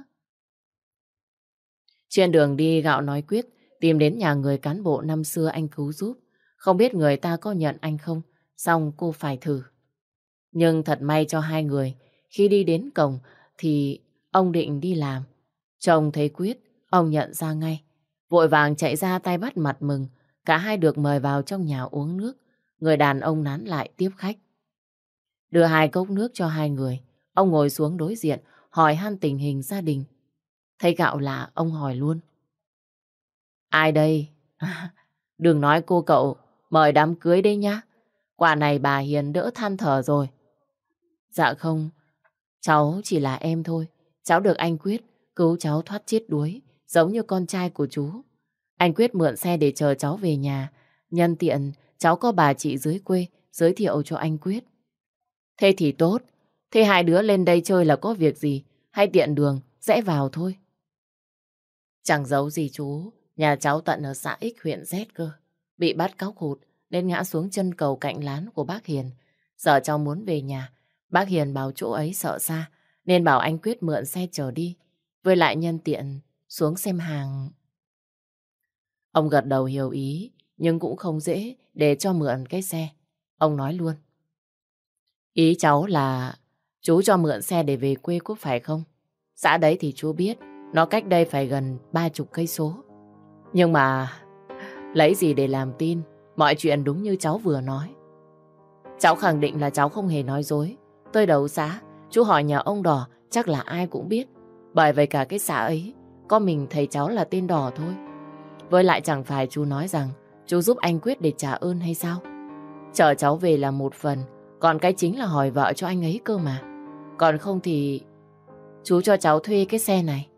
Trên đường đi Gạo nói Quyết tìm đến nhà người cán bộ năm xưa anh cứu giúp. Không biết người ta có nhận anh không, xong cô phải thử. Nhưng thật may cho hai người, khi đi đến cổng thì ông định đi làm. Chồng thấy Quyết, ông nhận ra ngay. Vội vàng chạy ra tay bắt mặt mừng, cả hai được mời vào trong nhà uống nước. Người đàn ông nán lại tiếp khách. Đưa hai cốc nước cho hai người. Ông ngồi xuống đối diện, hỏi han tình hình gia đình. Thấy Gạo lạ, ông hỏi luôn. Ai đây? Đừng nói cô cậu, mời đám cưới đây nhá. Quả này bà Hiền đỡ than thở rồi. Dạ không, cháu chỉ là em thôi. Cháu được anh Quyết cứu cháu thoát chết đuối, giống như con trai của chú. Anh Quyết mượn xe để chờ cháu về nhà. Nhân tiện, cháu có bà chị dưới quê giới thiệu cho anh Quyết. Thế thì tốt. Thế hai đứa lên đây chơi là có việc gì? Hay tiện đường, rẽ vào thôi. Chẳng giấu gì chú, nhà cháu tận ở xã X huyện Z cơ. Bị bắt cóc hụt nên ngã xuống chân cầu cạnh lán của bác Hiền. Giờ cháu muốn về nhà, bác Hiền bảo chỗ ấy sợ xa nên bảo anh Quyết mượn xe chở đi. Với lại nhân tiện xuống xem hàng. Ông gật đầu hiểu ý, nhưng cũng không dễ để cho mượn cái xe. Ông nói luôn. Ý cháu là chú cho mượn xe để về quê có phải không? Xã đấy thì chú biết, nó cách đây phải gần 30 cây số. Nhưng mà lấy gì để làm tin, mọi chuyện đúng như cháu vừa nói. Cháu khẳng định là cháu không hề nói dối. Tới đầu xã, chú hỏi nhà ông Đỏ, chắc là ai cũng biết. Bởi vậy cả cái xã ấy, có mình thầy cháu là tên Đỏ thôi. Với lại chẳng phải chú nói rằng chú giúp anh Quyết để trả ơn hay sao? Chở cháu về là một phần, còn cái chính là hỏi vợ cho anh ấy cơ mà. Còn không thì chú cho cháu thuê cái xe này.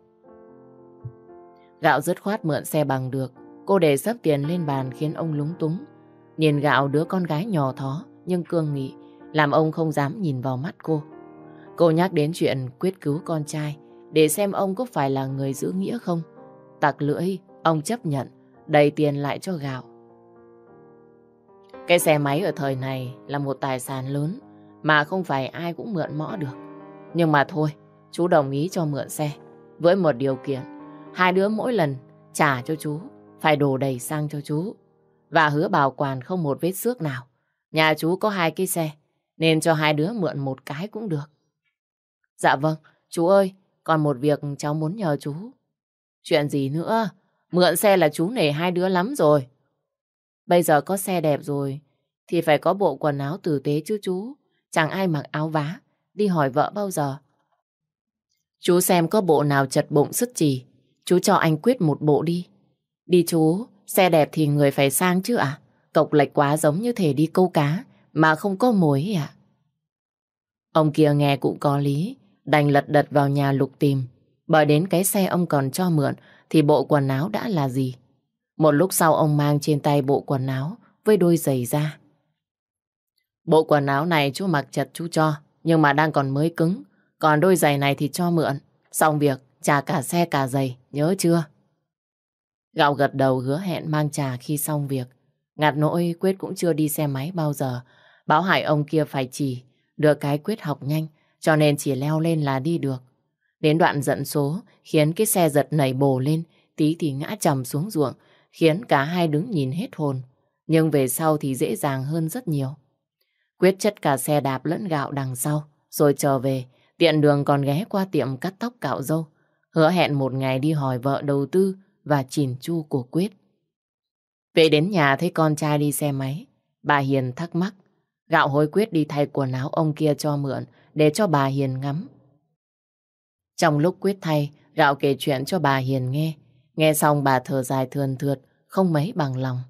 Gạo dứt khoát mượn xe bằng được. Cô để sấp tiền lên bàn khiến ông lúng túng. Nhìn Gạo đứa con gái nhỏ thó nhưng cương nghị, làm ông không dám nhìn vào mắt cô. Cô nhắc đến chuyện Quyết cứu con trai để xem ông có phải là người giữ nghĩa không. Tặc lưỡi, ông chấp nhận, đầy tiền lại cho Gạo. Cái xe máy ở thời này là một tài sản lớn mà không phải ai cũng mượn mõ được. Nhưng mà thôi, chú đồng ý cho mượn xe với một điều kiện. Hai đứa mỗi lần trả cho chú phải đổ đầy xăng cho chú và hứa bảo quản không một vết xước nào. Nhà chú có 2 cái xe nên cho hai đứa mượn một cái cũng được. Dạ vâng, chú ơi, còn một việc cháu muốn nhờ chú. Chuyện gì nữa? Mượn xe là chú nể hai đứa lắm rồi. Bây giờ có xe đẹp rồi thì phải có bộ quần áo tử tế chứ chú. Chẳng ai mặc áo vá đi hỏi vợ bao giờ. Chú xem có bộ nào chật bụng sứt chì, chú cho anh Quyết một bộ đi. Đi chú, xe đẹp thì người phải sang chứ ạ. Cộc lệch quá giống như thể đi câu cá mà không có mồi ấy ạ. Ông kia nghe cũng có lý, đành lật đật vào nhà lục tìm. Bởi đến cái xe ông còn cho mượn thì bộ quần áo đã là gì. Một lúc sau ông mang trên tay bộ quần áo với đôi giày ra. Bộ quần áo này chú mặc chật chú cho, nhưng mà đang còn mới cứng. Còn đôi giày này thì cho mượn. Xong việc, trả cả xe cả giày, nhớ chưa? Gạo gật đầu hứa hẹn mang trả khi xong việc. Ngặt nỗi Quyết cũng chưa đi xe máy bao giờ. Báo hại ông kia phải chỉ. Được cái Quyết học nhanh, cho nên chỉ leo lên là đi được. Đến đoạn dẫn số, khiến cái xe giật nảy bổ lên, tí thì ngã chầm xuống ruộng, khiến cả hai đứng nhìn hết hồn. Nhưng về sau thì dễ dàng hơn rất nhiều. Quyết chất cả xe đạp lẫn Gạo đằng sau, rồi trở về, tiện đường còn ghé qua tiệm cắt tóc cạo râu, hứa hẹn một ngày đi hỏi vợ đầu tư và chỉn chu của Quyết. Về đến nhà thấy con trai đi xe máy, bà Hiền thắc mắc. Gạo hối Quyết đi thay quần áo ông kia cho mượn để cho bà Hiền ngắm. Trong lúc Quyết thay, Gạo kể chuyện cho bà Hiền nghe. Nghe xong bà thở dài thườn thượt, không mấy bằng lòng.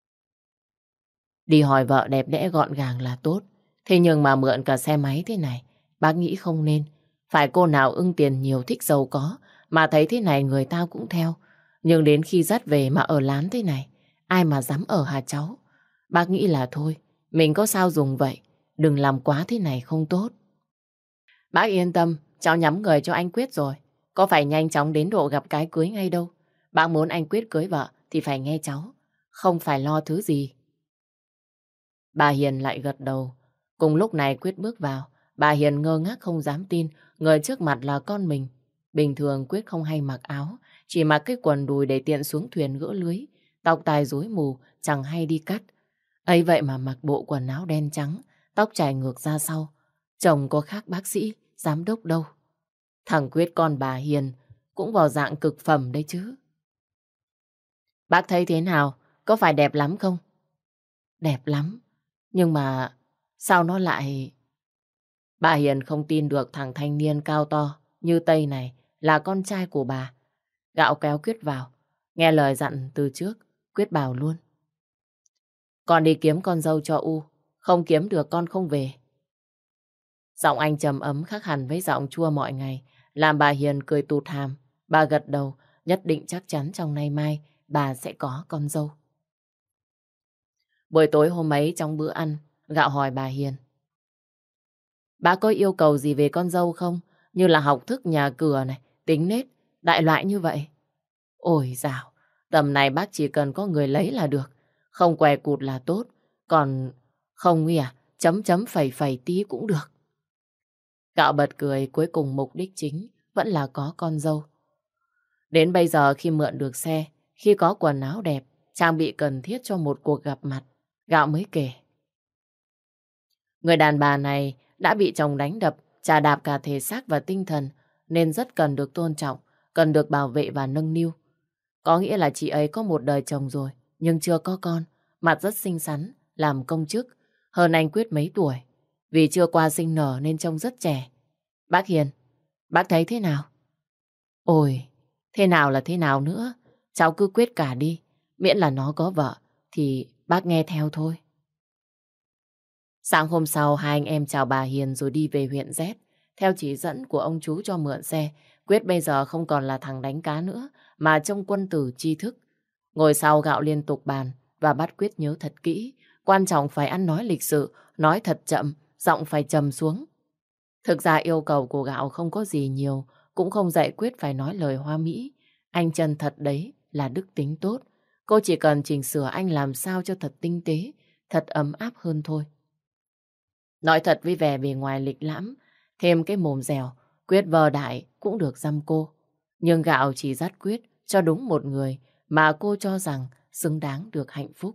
Đi hỏi vợ đẹp đẽ gọn gàng là tốt. Thế nhưng mà mượn cả xe máy thế này, bác nghĩ không nên. Phải cô nào ưng tiền nhiều thích giàu có, mà thấy thế này người ta cũng theo. Nhưng đến khi dắt về mà ở lán thế này, ai mà dám ở hả cháu? Bác nghĩ là thôi, mình có sao dùng vậy, đừng làm quá thế này không tốt. Bác yên tâm, cháu nhắm người cho anh Quyết rồi. Có phải nhanh chóng đến độ gặp cái cưới ngay đâu. Bác muốn anh Quyết cưới vợ thì phải nghe cháu, không phải lo thứ gì. Bà Hiền lại gật đầu. Cùng lúc này Quyết bước vào. Bà Hiền ngơ ngác không dám tin người trước mặt là con mình. Bình thường Quyết không hay mặc áo, chỉ mặc cái quần đùi để tiện xuống thuyền gỡ lưới. Tóc tai rối mù, chẳng hay đi cắt. Ấy vậy mà mặc bộ quần áo đen trắng, tóc chải ngược ra sau. Chồng có khác bác sĩ, giám đốc đâu. Thằng Quyết con bà Hiền cũng vào dạng cực phẩm đấy chứ. Bác thấy thế nào? Có phải đẹp lắm không? Đẹp lắm. Nhưng mà sao nó lại... Bà Hiền không tin được thằng thanh niên cao to như Tây này là con trai của bà. Gạo kéo Quyết vào. Nghe lời dặn từ trước, Quyết bảo luôn. Con đi kiếm con dâu cho U. Không kiếm được con không về. Giọng anh trầm ấm khác hẳn với giọng chua mọi ngày, làm bà Hiền cười tụt hàm. Bà gật đầu, nhất định chắc chắn trong nay mai bà sẽ có con dâu. Buổi tối hôm ấy trong bữa ăn, Gạo hỏi bà Hiền. Bà có yêu cầu gì về con dâu không? Như là học thức nhà cửa này, tính nết, đại loại như vậy. Ôi dào, tầm này bác chỉ cần có người lấy là được. Không què cụt là tốt. Còn không nguy à, chấm chấm phẩy phẩy tí cũng được. Gạo bật cười, cuối cùng mục đích chính vẫn là có con dâu. Đến bây giờ khi mượn được xe, khi có quần áo đẹp, trang bị cần thiết cho một cuộc gặp mặt, Gạo mới kể. Người đàn bà này đã bị chồng đánh đập, chà đạp cả thể xác và tinh thần, nên rất cần được tôn trọng, cần được bảo vệ và nâng niu. Có nghĩa là chị ấy có một đời chồng rồi, nhưng chưa có con, mặt rất xinh xắn, làm công chức, hơn anh Quyết mấy tuổi. Vì chưa qua sinh nở nên trông rất trẻ. Bác Hiền, bác thấy thế nào? Ôi, thế nào là thế nào nữa? Cháu cứ quyết cả đi, miễn là nó có vợ, thì bác nghe theo thôi. Sáng hôm sau, hai anh em chào bà Hiền rồi đi về huyện Z. Theo chỉ dẫn của ông chú cho mượn xe, Quyết bây giờ không còn là thằng đánh cá nữa, mà trông quân tử tri thức. Ngồi sau Gạo liên tục bàn và bắt Quyết nhớ thật kỹ. Quan trọng phải ăn nói lịch sự, nói thật chậm, giọng phải trầm xuống. Thực ra yêu cầu của Gạo không có gì nhiều, cũng không dạy Quyết phải nói lời hoa mỹ. Anh chân thật đấy là đức tính tốt. Cô chỉ cần chỉnh sửa anh làm sao cho thật tinh tế, thật ấm áp hơn thôi. Nói thật với vẻ bề ngoài lịch lãm, thêm cái mồm dẻo, Quyết vờ đại cũng được dăm cô. Nhưng Gạo chỉ dắt Quyết cho đúng một người mà cô cho rằng xứng đáng được hạnh phúc.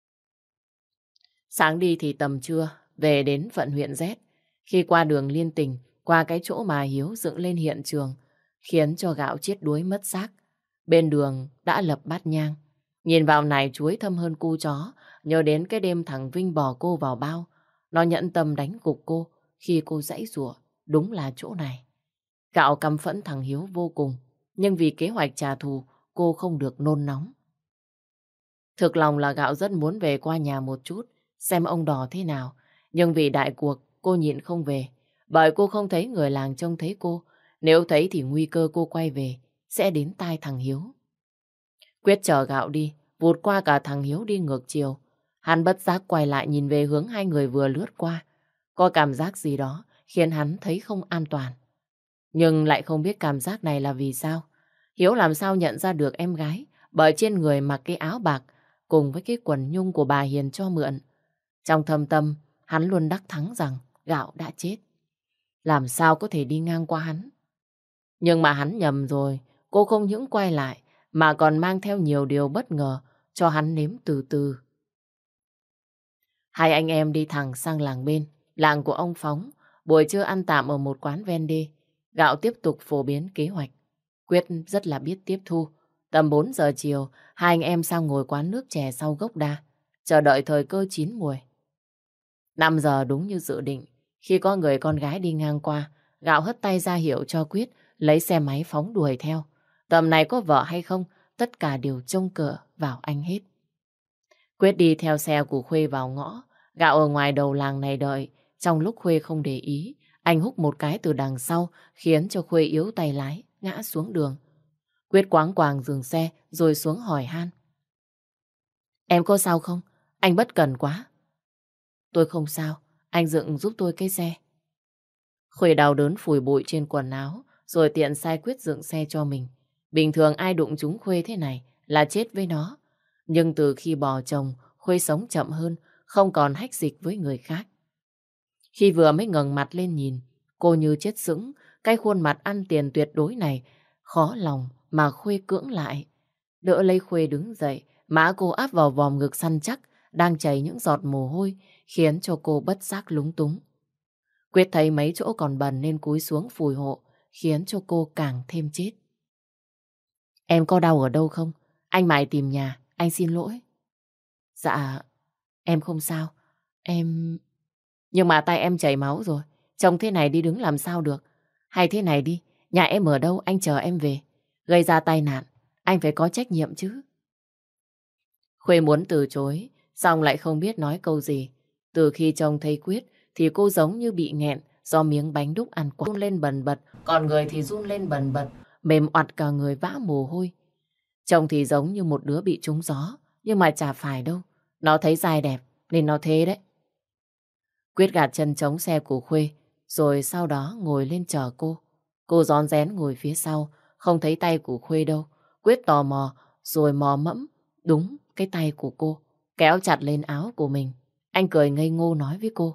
Sáng đi thì tầm trưa, về đến vận huyện Z. Khi qua đường liên tỉnh, qua cái chỗ mà Hiếu dựng lên hiện trường, khiến cho Gạo chết đuối mất xác. Bên đường đã lập bát nhang. Nhìn vào nải chuối thâm hơn cu chó, nhớ đến cái đêm thằng Vinh bỏ cô vào bao. Nó nhẫn tâm đánh gục cô khi cô giãy giụa, đúng là chỗ này. Gạo căm phẫn thằng Hiếu vô cùng, nhưng vì kế hoạch trả thù, cô không được nôn nóng. Thực lòng là Gạo rất muốn về qua nhà một chút, xem ông Đò thế nào. Nhưng vì đại cuộc, cô nhịn không về. Bởi cô không thấy người làng trông thấy cô. Nếu thấy thì nguy cơ cô quay về sẽ đến tai thằng Hiếu. Quyết chờ Gạo đi, vụt qua cả thằng Hiếu đi ngược chiều. Hắn bất giác quay lại nhìn về hướng hai người vừa lướt qua. Có cảm giác gì đó khiến hắn thấy không an toàn. Nhưng lại không biết cảm giác này là vì sao. Hiếu làm sao nhận ra được em gái bởi trên người mặc cái áo bạc cùng với cái quần nhung của bà Hiền cho mượn. Trong thâm tâm, hắn luôn đắc thắng rằng Gạo đã chết. Làm sao có thể đi ngang qua hắn? Nhưng mà hắn nhầm rồi, cô không những quay lại mà còn mang theo nhiều điều bất ngờ cho hắn nếm từ từ. Hai anh em đi thẳng sang làng bên, làng của ông Phóng. Buổi trưa ăn tạm ở một quán ven đê. Gạo tiếp tục phổ biến kế hoạch. Quyết rất là biết tiếp thu. Tầm 4 giờ chiều, hai anh em sang ngồi quán nước chè sau gốc đa, chờ đợi thời cơ chín muồi. 5 giờ đúng như dự định, khi có người con gái đi ngang qua, Gạo hất tay ra hiệu cho Quyết lấy xe máy phóng đuổi theo. Tầm này có vợ hay không, tất cả đều trông cậy vào anh hết. Quyết đi theo xe của Khuê vào ngõ, Gạo ở ngoài đầu làng này đợi. Trong lúc Khuê không để ý, anh húc một cái từ đằng sau khiến cho Khuê yếu tay lái, ngã xuống đường. Quyết quáng quàng dừng xe rồi xuống hỏi han. Em có sao không? Anh bất cần quá. Tôi không sao, anh dựng giúp tôi cái xe. Khuê đau đớn phủi bụi trên quần áo rồi tiện sai Quyết dựng xe cho mình. Bình thường ai đụng trúng Khuê thế này là chết với nó. Nhưng từ khi bỏ chồng, Khuê sống chậm hơn, không còn hách dịch với người khác. Khi vừa mới ngẩng mặt lên nhìn, cô như chết sững, cái khuôn mặt ăn tiền tuyệt đối này, khó lòng mà Khuê cưỡng lại. Đỡ lấy Khuê đứng dậy, má cô áp vào vòm ngực săn chắc, đang chảy những giọt mồ hôi, khiến cho cô bất giác lúng túng. Quyết thấy mấy chỗ còn bẩn nên cúi xuống phủi hộ, khiến cho cô càng thêm chết. Em có đau ở đâu không? Anh mải tìm nhà, anh xin lỗi. Dạ, em không sao. Em... Nhưng mà tay em chảy máu rồi. Trông thế này đi đứng làm sao được. Hay thế này đi, nhà em ở đâu anh chờ em về. Gây ra tai nạn, anh phải có trách nhiệm chứ. Khuê muốn từ chối, xong lại không biết nói câu gì. Từ khi trông thấy Quyết thì cô giống như bị nghẹn do miếng bánh đúc ăn quá. Run lên bần bật, còn người thì run lên bần bật, mềm oặt cả người vã mồ hôi. Trông thì giống như một đứa bị trúng gió, nhưng mà chả phải đâu. Nó thấy dài đẹp nên nó thế đấy. Quyết gạt chân trống xe của Khuê, rồi sau đó ngồi lên chờ cô. Cô rón rén ngồi phía sau, không thấy tay của Khuê đâu. Quyết tò mò, rồi mò mẫm, đúng cái tay của cô, kéo chặt lên áo của mình. Anh cười ngây ngô nói với cô.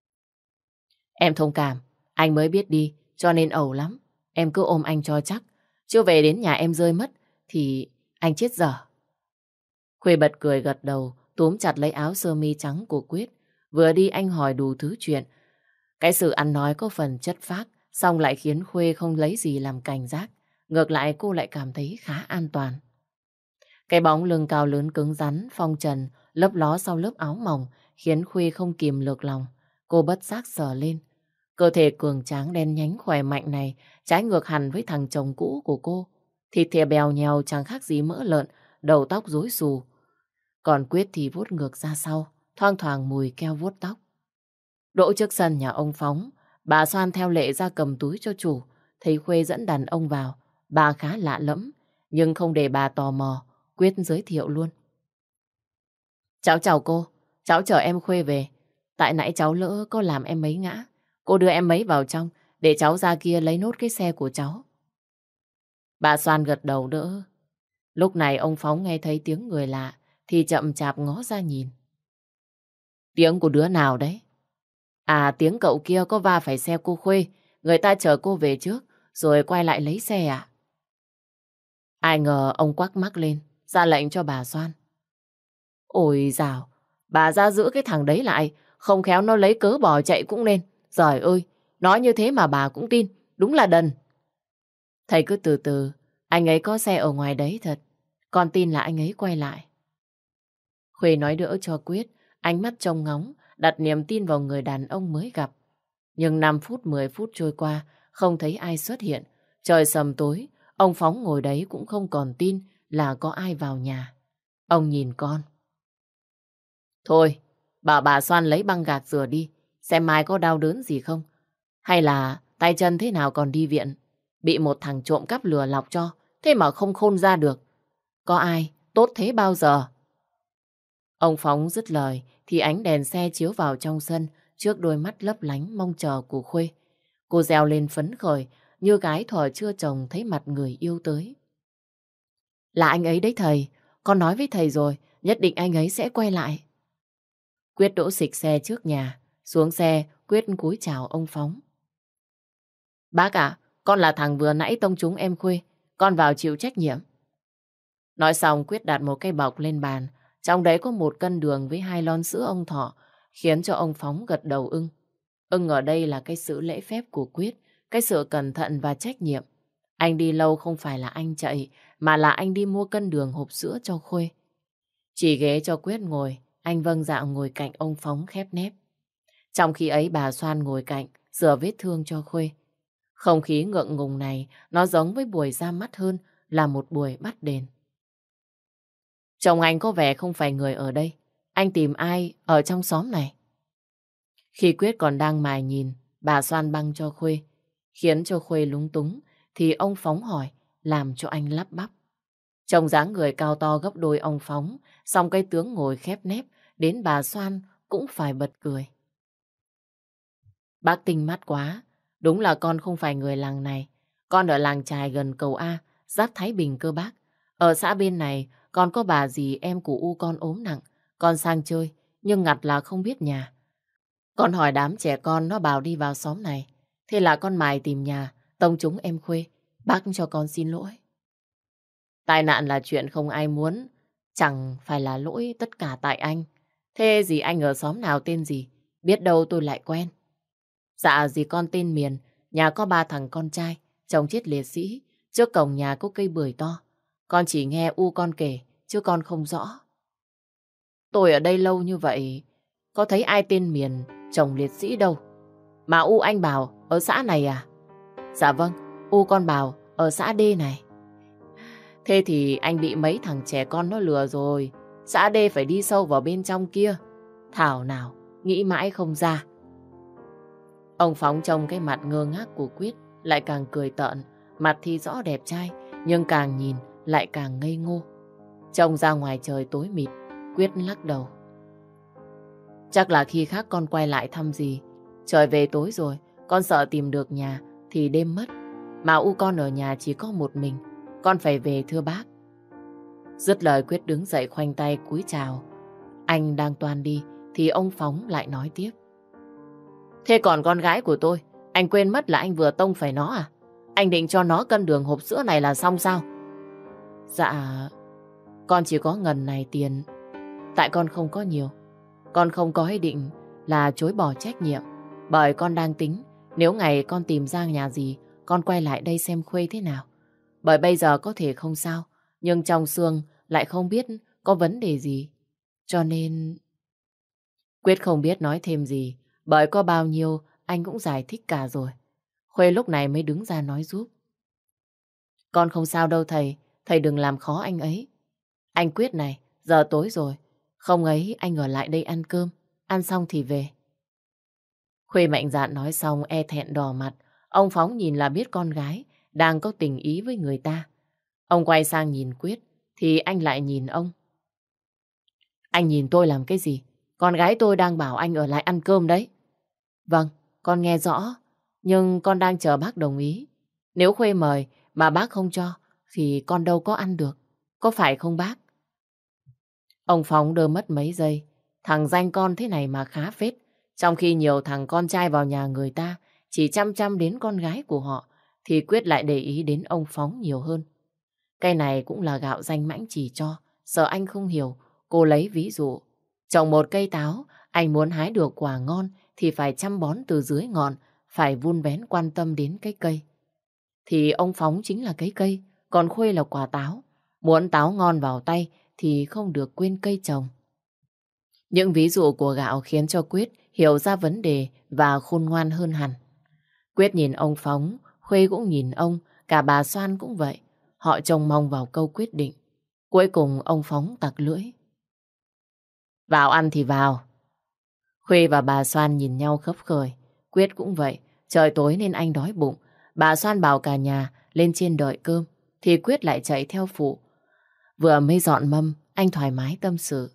Em thông cảm, anh mới biết đi, cho nên ẩu lắm. Em cứ ôm anh cho chắc, chưa về đến nhà em rơi mất, thì anh chết dở. Khuê bật cười gật đầu, túm chặt lấy áo sơ mi trắng của Quyết. Vừa đi anh hỏi đủ thứ chuyện. Cái sự ăn nói có phần chất phác, xong lại khiến Khuê không lấy gì làm cảnh giác. Ngược lại cô lại cảm thấy khá an toàn. Cái bóng lưng cao lớn cứng rắn, phong trần, lấp ló sau lớp áo mỏng, khiến Khuê không kìm được lòng. Cô bất giác sờ lên. Cơ thể cường tráng đen nhánh khỏe mạnh này trái ngược hẳn với thằng chồng cũ của cô. Thịt thìa bèo nhèo chẳng khác gì mỡ lợn, đầu tóc rối xù. Còn Quyết thì vuốt ngược ra sau, thoang thoảng mùi keo vuốt tóc. Đỗ trước sân nhà ông Phóng, bà Soan theo lệ ra cầm túi cho chủ. Thấy Khuê dẫn đàn ông vào, bà khá lạ lẫm, nhưng không để bà tò mò, Quyết giới thiệu luôn. Cháu chào cô, cháu chở em Khuê về. Tại nãy cháu lỡ có làm em mấy ngã. Cô đưa em mấy vào trong, để cháu ra kia lấy nốt cái xe của cháu. Bà Soan gật đầu đỡ. Lúc này ông Phóng nghe thấy tiếng người lạ, thì chậm chạp ngó ra nhìn. Tiếng của đứa nào đấy? À, tiếng cậu kia có va phải xe cô Khuê. Người ta chở cô về trước, rồi quay lại lấy xe à? Ai ngờ ông quắc mắt lên, ra lệnh cho bà Soan. Ôi dào, bà ra giữ cái thằng đấy lại, không khéo nó lấy cớ bỏ chạy cũng nên. Giời ơi, nói như thế mà bà cũng tin, đúng là đần. Thầy cứ từ từ, anh ấy có xe ở ngoài đấy thật. Con tin là anh ấy quay lại. Khuê nói đỡ cho Quyết, ánh mắt trông ngóng, đặt niềm tin vào người đàn ông mới gặp. Nhưng 5 phút 10 phút trôi qua, không thấy ai xuất hiện. Trời sầm tối, ông Phóng ngồi đấy cũng không còn tin là có ai vào nhà. Ông nhìn con. Thôi, bảo bà Soan lấy băng gạc rửa đi, xem mai có đau đớn gì không. Hay là tay chân thế nào còn đi viện. Bị một thằng trộm cắp lừa lọc cho, thế mà không khôn ra được. Có ai tốt thế bao giờ? Ông Phóng dứt lời thì ánh đèn xe chiếu vào trong sân trước đôi mắt lấp lánh mong chờ của Khuê. Cô reo lên phấn khởi như gái thuở chưa chồng thấy mặt người yêu tới. Là anh ấy đấy thầy, con nói với thầy rồi, nhất định anh ấy sẽ quay lại. Quyết đỗ xịch xe trước nhà, xuống xe Quyết cúi chào ông Phóng. Bác ạ, con là thằng vừa nãy tông trúng em Khuê, con vào chịu trách nhiệm. Nói xong Quyết đặt một cái bọc lên bàn, trong đấy có 1 cân đường với 2 lon sữa ông Thọ, khiến cho ông Phóng gật đầu ưng. Ưng ở đây là cái sự lễ phép của Quyết, cái sự cẩn thận và trách nhiệm. Anh đi lâu không phải là anh chạy, mà là anh đi mua cân đường hộp sữa cho Khuê. Chỉ ghế cho Quyết ngồi, anh vâng dạ ngồi cạnh ông Phóng khép nép. Trong khi ấy bà Soan ngồi cạnh, rửa vết thương cho Khuê. Không khí ngượng ngùng này, nó giống với buổi ra mắt hơn là một buổi bắt đền. Chồng anh có vẻ không phải người ở đây. Anh tìm ai ở trong xóm này? Khi Quyết còn đang mải nhìn, bà Soan băng cho Khuê. Khiến cho Khuê lúng túng, thì ông Phóng hỏi, làm cho anh lắp bắp. Trông dáng người cao to gấp đôi ông Phóng, song cái tướng ngồi khép nép, đến bà Soan cũng phải bật cười. Bác tinh mắt quá, đúng là con không phải người làng này. Con ở làng chài gần cầu A, giáp Thái Bình cơ bác. Ở xã bên này, con có bà dì em của U con ốm nặng. Con sang chơi, nhưng ngặt là không biết nhà. Con hỏi đám trẻ con nó bảo đi vào xóm này. Thế là con mài tìm nhà, tông chúng em Khuê. Bác cho con xin lỗi. Tai nạn là chuyện không ai muốn. Chẳng phải là lỗi tất cả tại anh. Thế dì anh ở xóm nào tên gì? Biết đâu tôi lại quen. Dạ dì con tên Miền, nhà có 3 thằng con trai, chồng chết liệt sĩ, trước cổng nhà có cây bưởi to. Con chỉ nghe con kể, chứ con không rõ. Tôi ở đây lâu như vậy, có thấy ai tên Miền, chồng liệt sĩ đâu. Mà anh bảo ở xã này à? Dạ vâng, con bảo ở xã D này. Thế thì anh bị mấy thằng trẻ con nó lừa rồi. Xã D phải đi sâu vào bên trong kia. Thảo nào, nghĩ mãi không ra. Ông Phóng trông cái mặt ngơ ngác của Quyết lại càng cười tợn. Mặt thì rõ đẹp trai, nhưng càng nhìn lại càng ngây ngô. Trông ra ngoài trời tối mịt, Quyết lắc đầu. Chắc là khi khác con quay lại thăm dì. Trời về tối rồi, con sợ tìm được nhà thì đêm mất. Mà con ở nhà chỉ có một mình, con phải về thưa bác. Dứt lời Quyết đứng dậy khoanh tay cúi chào. Anh đang toan đi thì ông Phóng lại nói tiếp. Thế còn con gái của tôi, anh quên mất là anh vừa tông phải nó à? Anh định cho nó cân đường hộp sữa này là xong sao? Dạ, con chỉ có ngần này tiền. Tại con không có nhiều. Con không có ý định là chối bỏ trách nhiệm. Bởi con đang tính, nếu ngày con tìm ra nhà gì, con quay lại đây xem Khuê thế nào. Bởi bây giờ có thể không sao, nhưng trong xương lại không biết có vấn đề gì. Cho nên... Quyết không biết nói thêm gì, bởi có bao nhiêu anh cũng giải thích cả rồi. Khuê lúc này mới đứng ra nói giúp. Con không sao đâu thầy, thầy đừng làm khó anh ấy. Anh Quyết này, giờ tối rồi, không ấy anh ở lại đây ăn cơm, ăn xong thì về. Khuê mạnh dạn nói xong e thẹn đỏ mặt, ông Phóng nhìn là biết con gái đang có tình ý với người ta. Ông quay sang nhìn Quyết, thì anh lại nhìn ông. Anh nhìn tôi làm cái gì? Con gái tôi đang bảo anh ở lại ăn cơm đấy. Vâng, con nghe rõ, nhưng con đang chờ bác đồng ý. Nếu Khuê mời mà bác không cho, thì con đâu có ăn được. Có phải không bác? Ông Phóng đơ mất mấy giây. Thằng danh con thế này mà khá phết. Trong khi nhiều thằng con trai vào nhà người ta chỉ chăm chăm đến con gái của họ, thì Quyết lại để ý đến ông Phóng nhiều hơn. Cái này cũng là gạo danh mãnh chỉ cho. Sợ anh không hiểu, cô lấy ví dụ. Trồng một cây táo, anh muốn hái được quả ngon thì phải chăm bón từ dưới ngọn, phải vun vén quan tâm đến cái cây. Thì ông Phóng chính là cái cây, còn Khuê là quả táo. Muốn táo ngon vào tay thì không được quên cây trồng. Những ví dụ của gạo khiến cho Quyết hiểu ra vấn đề và khôn ngoan hơn hẳn. Quyết nhìn ông Phóng, Khuê cũng nhìn ông, cả bà Soan cũng vậy. Họ trông mong vào câu quyết định. Cuối cùng ông Phóng tặc lưỡi. Vào ăn thì vào. Khuê và bà Soan nhìn nhau khấp khởi. Quyết cũng vậy, trời tối nên anh đói bụng. Bà Soan bảo cả nhà lên trên đợi cơm, thì Quyết lại chạy theo phụ. Vừa mới dọn mâm, anh thoải mái tâm sự.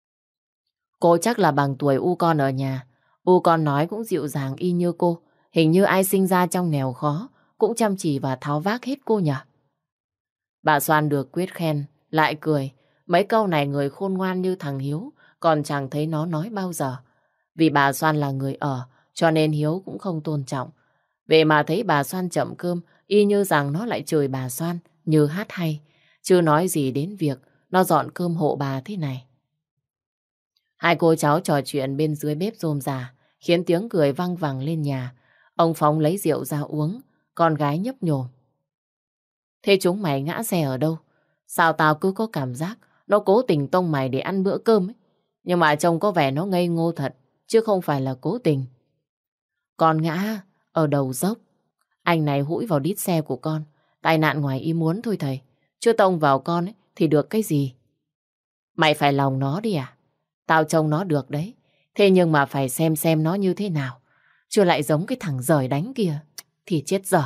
Cô chắc là bằng tuổi con ở nhà. Con nói cũng dịu dàng y như cô. Hình như ai sinh ra trong nghèo khó cũng chăm chỉ và tháo vác hết cô nhỉ? Bà Soan được Quyết khen, lại cười. Mấy câu này người khôn ngoan như thằng Hiếu còn chẳng thấy nó nói bao giờ. Vì bà Soan là người ở, cho nên Hiếu cũng không tôn trọng. Vậy mà thấy bà Soan chậm cơm, y như rằng nó lại chửi bà Soan như hát hay. Chưa nói gì đến việc nó dọn cơm hộ bà thế này. Hai cô cháu trò chuyện bên dưới bếp rôm rả, khiến tiếng cười văng vẳng lên nhà. Ông Phóng lấy rượu ra uống, con gái nhấp nhổm. Thế chúng mày ngã xe ở đâu? Sao tao cứ có cảm giác nó cố tình tông mày để ăn bữa cơm ấy. Nhưng mà trông có vẻ nó ngây ngô thật, chứ không phải là cố tình. Con ngã ở đầu dốc. Anh này hũi vào đít xe của con. Tai nạn ngoài ý muốn thôi thầy. Chứ tông vào con ấy, thì được cái gì? Mày phải lòng nó đi à? Tao trông nó được đấy. Thế nhưng mà phải xem nó như thế nào. Chưa lại giống cái thằng giời đánh kia. Thì chết dở.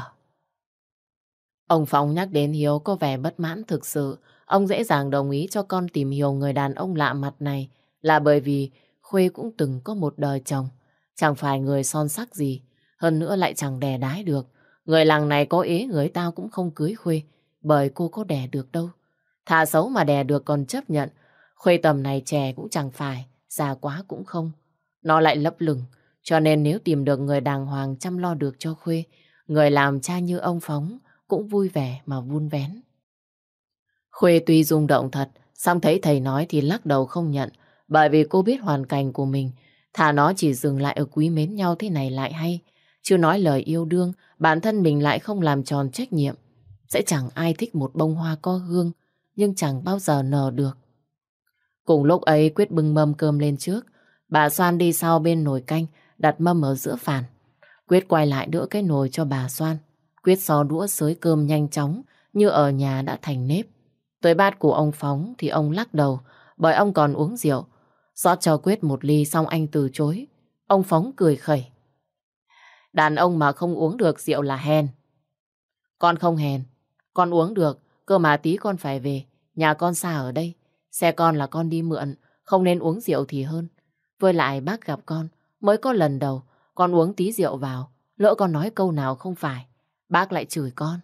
Ông Phong nhắc đến Hiếu có vẻ bất mãn thực sự. Ông dễ dàng đồng ý cho con tìm hiểu người đàn ông lạ mặt này là bởi vì Khuê cũng từng có một đời chồng. Chẳng phải người son sắc gì. Hơn nữa lại chẳng đẻ đái được. Người làng này có ế người tao cũng không cưới Khuê. Bởi cô có đẻ được đâu. Thà xấu mà đẻ được còn chấp nhận. Khuê tầm này trẻ cũng chẳng phải, già quá cũng không. Nó lại lấp lửng. Cho nên nếu tìm được người đàng hoàng chăm lo được cho Khuê, người làm cha như ông Phóng cũng vui vẻ mà vun vén. Khuê tuy rung động thật, song thấy thầy nói thì lắc đầu không nhận. Bởi vì cô biết hoàn cảnh của mình, thà nó chỉ dừng lại ở quý mến nhau thế này lại hay. Chưa nói lời yêu đương, bản thân mình lại không làm tròn trách nhiệm. Sẽ chẳng ai thích một bông hoa có hương, nhưng chẳng bao giờ nở được. Cùng lúc ấy Quyết bưng mâm cơm lên trước, bà Soan đi sau bên nồi canh, đặt mâm ở giữa phàn. Quyết quay lại đỡ cái nồi cho bà Soan. Quyết xò đũa xới cơm nhanh chóng, như ở nhà đã thành nếp. Tới bát của ông Phóng thì ông lắc đầu, bởi ông còn uống rượu. Rót cho Quyết một ly xong anh từ chối. Ông Phóng cười khẩy. Đàn ông mà không uống được rượu là hèn. Con không hèn, con uống được, cơ mà tí con phải về, nhà con xa ở đây. Xe con là con đi mượn, không nên uống rượu thì hơn. Với lại bác gặp con, mới có lần đầu, con uống tí rượu vào, lỡ con nói câu nào không phải, bác lại chửi con.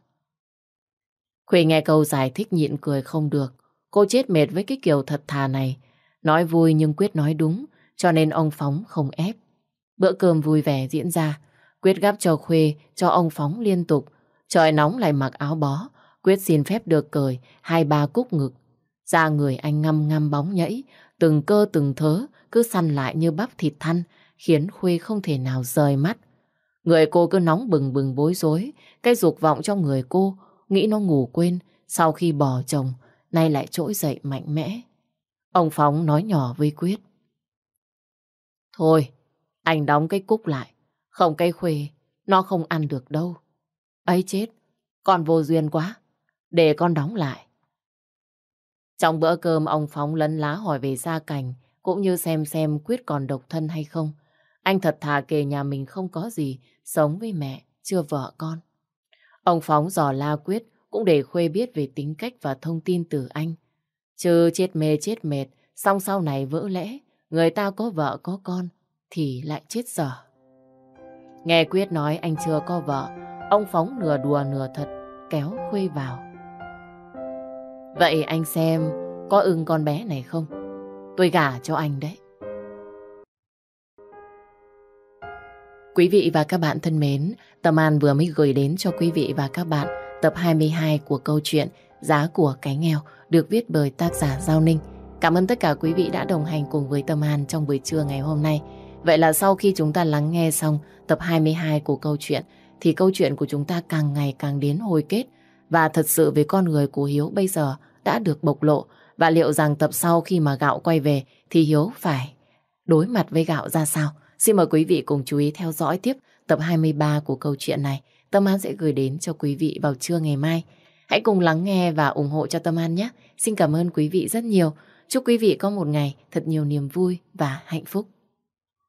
Khuê nghe câu giải thích nhịn cười không được. Cô chết mệt với cái kiểu thật thà này. Nói vui nhưng Quyết nói đúng, cho nên ông Phóng không ép. Bữa cơm vui vẻ diễn ra. Quyết gắp cho Khuê, cho ông Phóng liên tục. Trời nóng lại mặc áo bó. Quyết xin phép được cởi 2-3 cúc ngực. Da người anh ngăm ngăm bóng nhẫy, từng cơ từng thớ cứ săn lại như bắp thịt thăn, khiến Khuê không thể nào rời mắt. Người cô cứ nóng bừng bừng bối rối, cái dục vọng trong người cô, nghĩ nó ngủ quên sau khi bỏ chồng, nay lại trỗi dậy mạnh mẽ. Ông Phóng nói nhỏ với Quyết. Thôi, anh đóng cái cúc lại, không cái Khuê, nó không ăn được đâu. Ấy chết, con vô duyên quá, để con đóng lại. Trong bữa cơm ông Phóng lấn lá hỏi về gia cảnh, cũng như xem Quyết còn độc thân hay không. Anh thật thà kể nhà mình không có gì, sống với mẹ, chưa vợ con. Ông Phóng dò la Quyết cũng để Khuê biết về tính cách và thông tin từ anh. Chứ chết mê chết mệt, xong sau này vỡ lẽ, người ta có vợ có con thì lại chết dở. Nghe Quyết nói anh chưa có vợ, ông Phóng nửa đùa nửa thật kéo Khuê vào. Vậy anh xem có ưng con bé này không? Tôi gả cho anh đấy. Quý vị và các bạn thân mến, Tâm An vừa mới gửi đến cho quý vị và các bạn tập 22 của câu chuyện Giá của cái nghèo được viết bởi tác giả Giao Ninh. Cảm ơn tất cả quý vị đã đồng hành cùng với Tâm An trong buổi trưa ngày hôm nay. Vậy là sau khi chúng ta lắng nghe xong tập 22 của câu chuyện thì câu chuyện của chúng ta càng ngày càng đến hồi kết, và thật sự về con người của Hiếu bây giờ đã được bộc lộ, và liệu rằng tập sau khi mà Gạo quay về thì Hiếu phải đối mặt với Gạo ra sao? Xin mời quý vị cùng chú ý theo dõi tiếp tập 23 của câu chuyện này. Tâm An sẽ gửi đến cho quý vị vào trưa ngày mai. Hãy cùng lắng nghe và ủng hộ cho Tâm An nhé. Xin cảm ơn quý vị rất nhiều. Chúc quý vị có một ngày thật nhiều niềm vui và hạnh phúc.